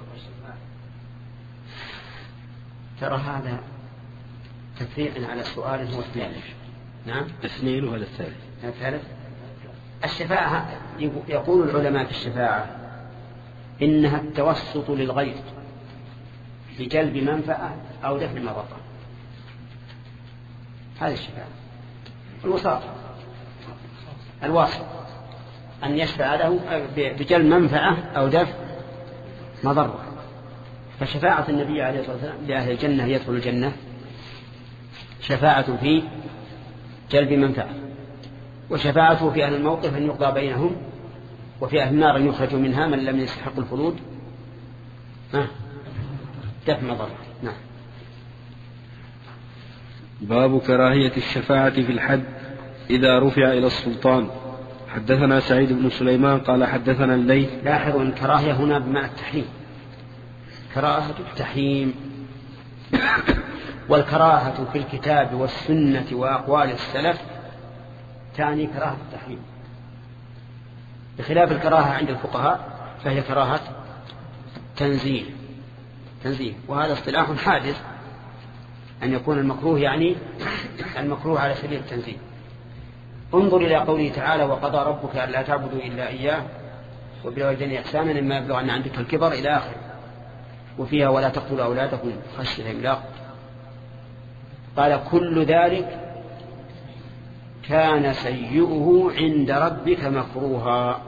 ترى هذا تفريع على سؤال هو اثنين. نعم اثنين وهذا الثالث. الثالث الشفاعة. يقول العلماء في الشفاعة إنها التوسط للغير لجلب منفعة أو دفع مضرة. هذه الشفاعة. الوساط الواسط أن يشفع له بجلب منفعة أو دفع مضرة. فشفاعة النبي عليه الصلاة والسلام لأهل الجنة يدخل الجنة شفاعة في جلب منفعة، وشفاعته في أهل الموقف أن يقضى بينهم، وفي أهل النار أن يخرجوا منها من لم يستحق الخلود دفع مضرة. نعم. باب كراهية الشفاعة في الحد إذا رفع إلى السلطان. حدثنا سعيد بن سليمان قال حدثنا الليث. لاحظوا أن الكراهية هنا بمعنى التحريم، كراهة التحريم. والكراهة في الكتاب والسنة وأقوال السلف تعني كراهة التحريم، بخلاف الكراهة عند الفقهاء فهي كراهة تنزيه. تنزيه وهذا اصطلاح حادث، أن يكون المكروه يعني المكروه على سبيل التنزيه. انظر إلى قوله تعالى: وقضى ربك ألا تعبدوا إلا إياه وبالوالدين إحسانا إما يبلغن عندك الكبر إلى آخر. وفيها: ولا تقتلوا أولادكم خشية إملاق. قال: كل ذلك كان سيئه عند ربك مكروها،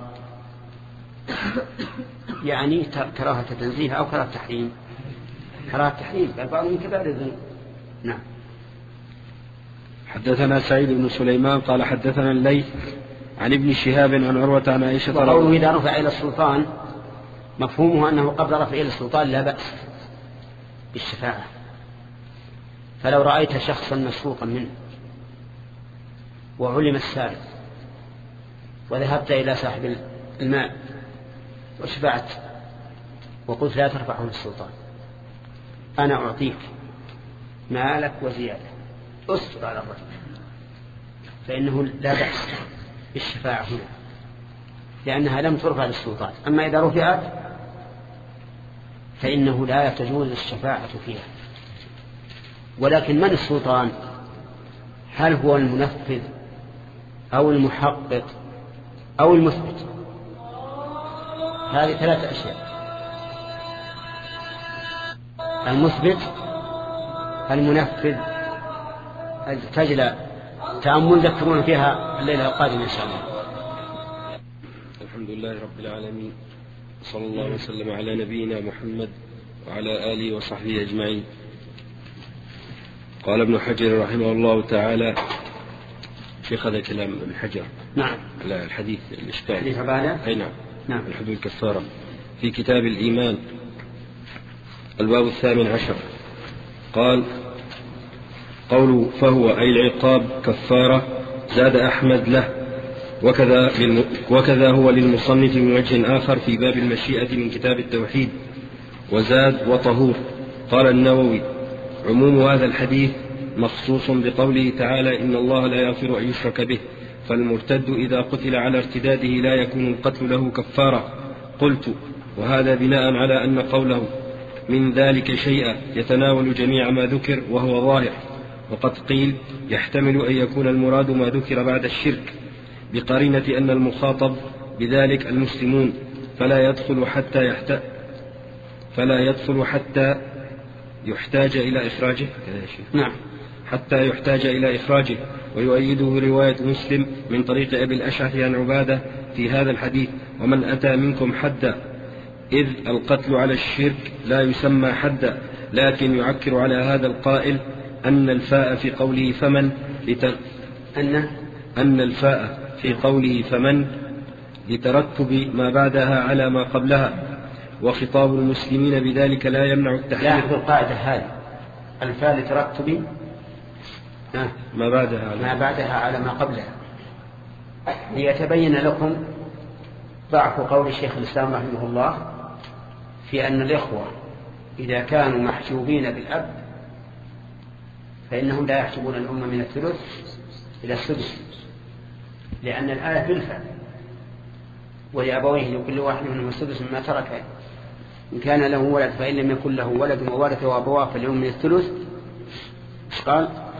يعني كراهة تنزيه أو كراهة تحريم. كراهة تحريم بل بعض من كبار الذنوب. نعم. حدثنا سعيد بن سليمان قال حدثنا الليث عن ابن شهاب عن عروة عن عائشة. وقوله إذا رفع إلى السلطان مفهومه أنه قبل رفع إلى السلطان لا بأس بالشفاعة. فلو رأيت شخصا مسروقا منه وعلم السارق وذهبت إلى صاحب المال وشفعت وقلت: لا ترفعه للسلطان، أنا أعطيك مالك وزيادة، أستر على الرجل، فإنه لا بأس بالشفاعة هنا لأنها لم ترفع للسلطان. أما إذا رفعت فإنه لا تجوز الشفاعة فيها. ولكن من السلطان؟ هل هو المنفذ أو المحقق أو المثبت؟ هذه ثلاثة أشياء: المثبت، المنفذ. تجلى تأمل ذكرون فيها الليلة القادمة إن شاء الله. الحمد لله رب العالمين، صلى الله وسلم على نبينا محمد وعلى آله وصحبه أجمعين. قال ابن حجر رحمه الله تعالى في هذا كلام ابن حجر نعم على الحديث الإشكال حديث عبادة أي نعم نعم الحدود الكفارة في كتاب الإيمان الباب الثامن عشر. قال: قول فهو أي العقاب كفارة زاد أحمد له، وكذا, وكذا هو للمصنف من وجه آخر في باب المشيئة من كتاب التوحيد، وزاد وطهور. قال النووي: عموم هذا الحديث مخصوص بقوله تعالى: إن الله لا يغفر أن يشرك به، فالمرتد إذا قتل على ارتداده لا يكون القتل له كفارة. قلت: وهذا بناء على أن قوله من ذلك شيئا يتناول جميع ما ذكر وهو ظاهر. وقد قيل يحتمل أن يكون المراد ما ذكر بعد الشرك بقرينة أن المخاطب بذلك المسلمون، فلا يدخل حتى يحتاج فلا يدخل حتى يحتاج إلى إخراجه. نعم حتى يحتاج إلى إخراجه. ويؤيده رواية مسلم من طريق أبي الأشعث عن عبادة في هذا الحديث: ومن أتى منكم حدا، إذ القتل على الشرك لا يسمى حدا، لكن يعكر على هذا القائل أن الفاء في قوله فمن لت... أن أن الفاء في قوله فمن لترتب ما بعدها على ما قبلها، وخطاب المسلمين بذلك لا يمنع التحريم. لاحظوا القاعدة هذه، الفاء لترتب ما بعدها على ما بعدها على ما قبلها، ليتبين لكم ضعف قول شيخ الإسلام رحمه الله في أن الإخوة إذا كانوا محجوبين بالأب فإنهم لا يحجبون الأم من الثلث إلى السدس، لأن الآية بالفعل ولأبويه لكل واحد منهم السدس مما ترك إن كان له ولد، فإن لم يكن له ولد وورثه أبواه فالأم من الثلث. قال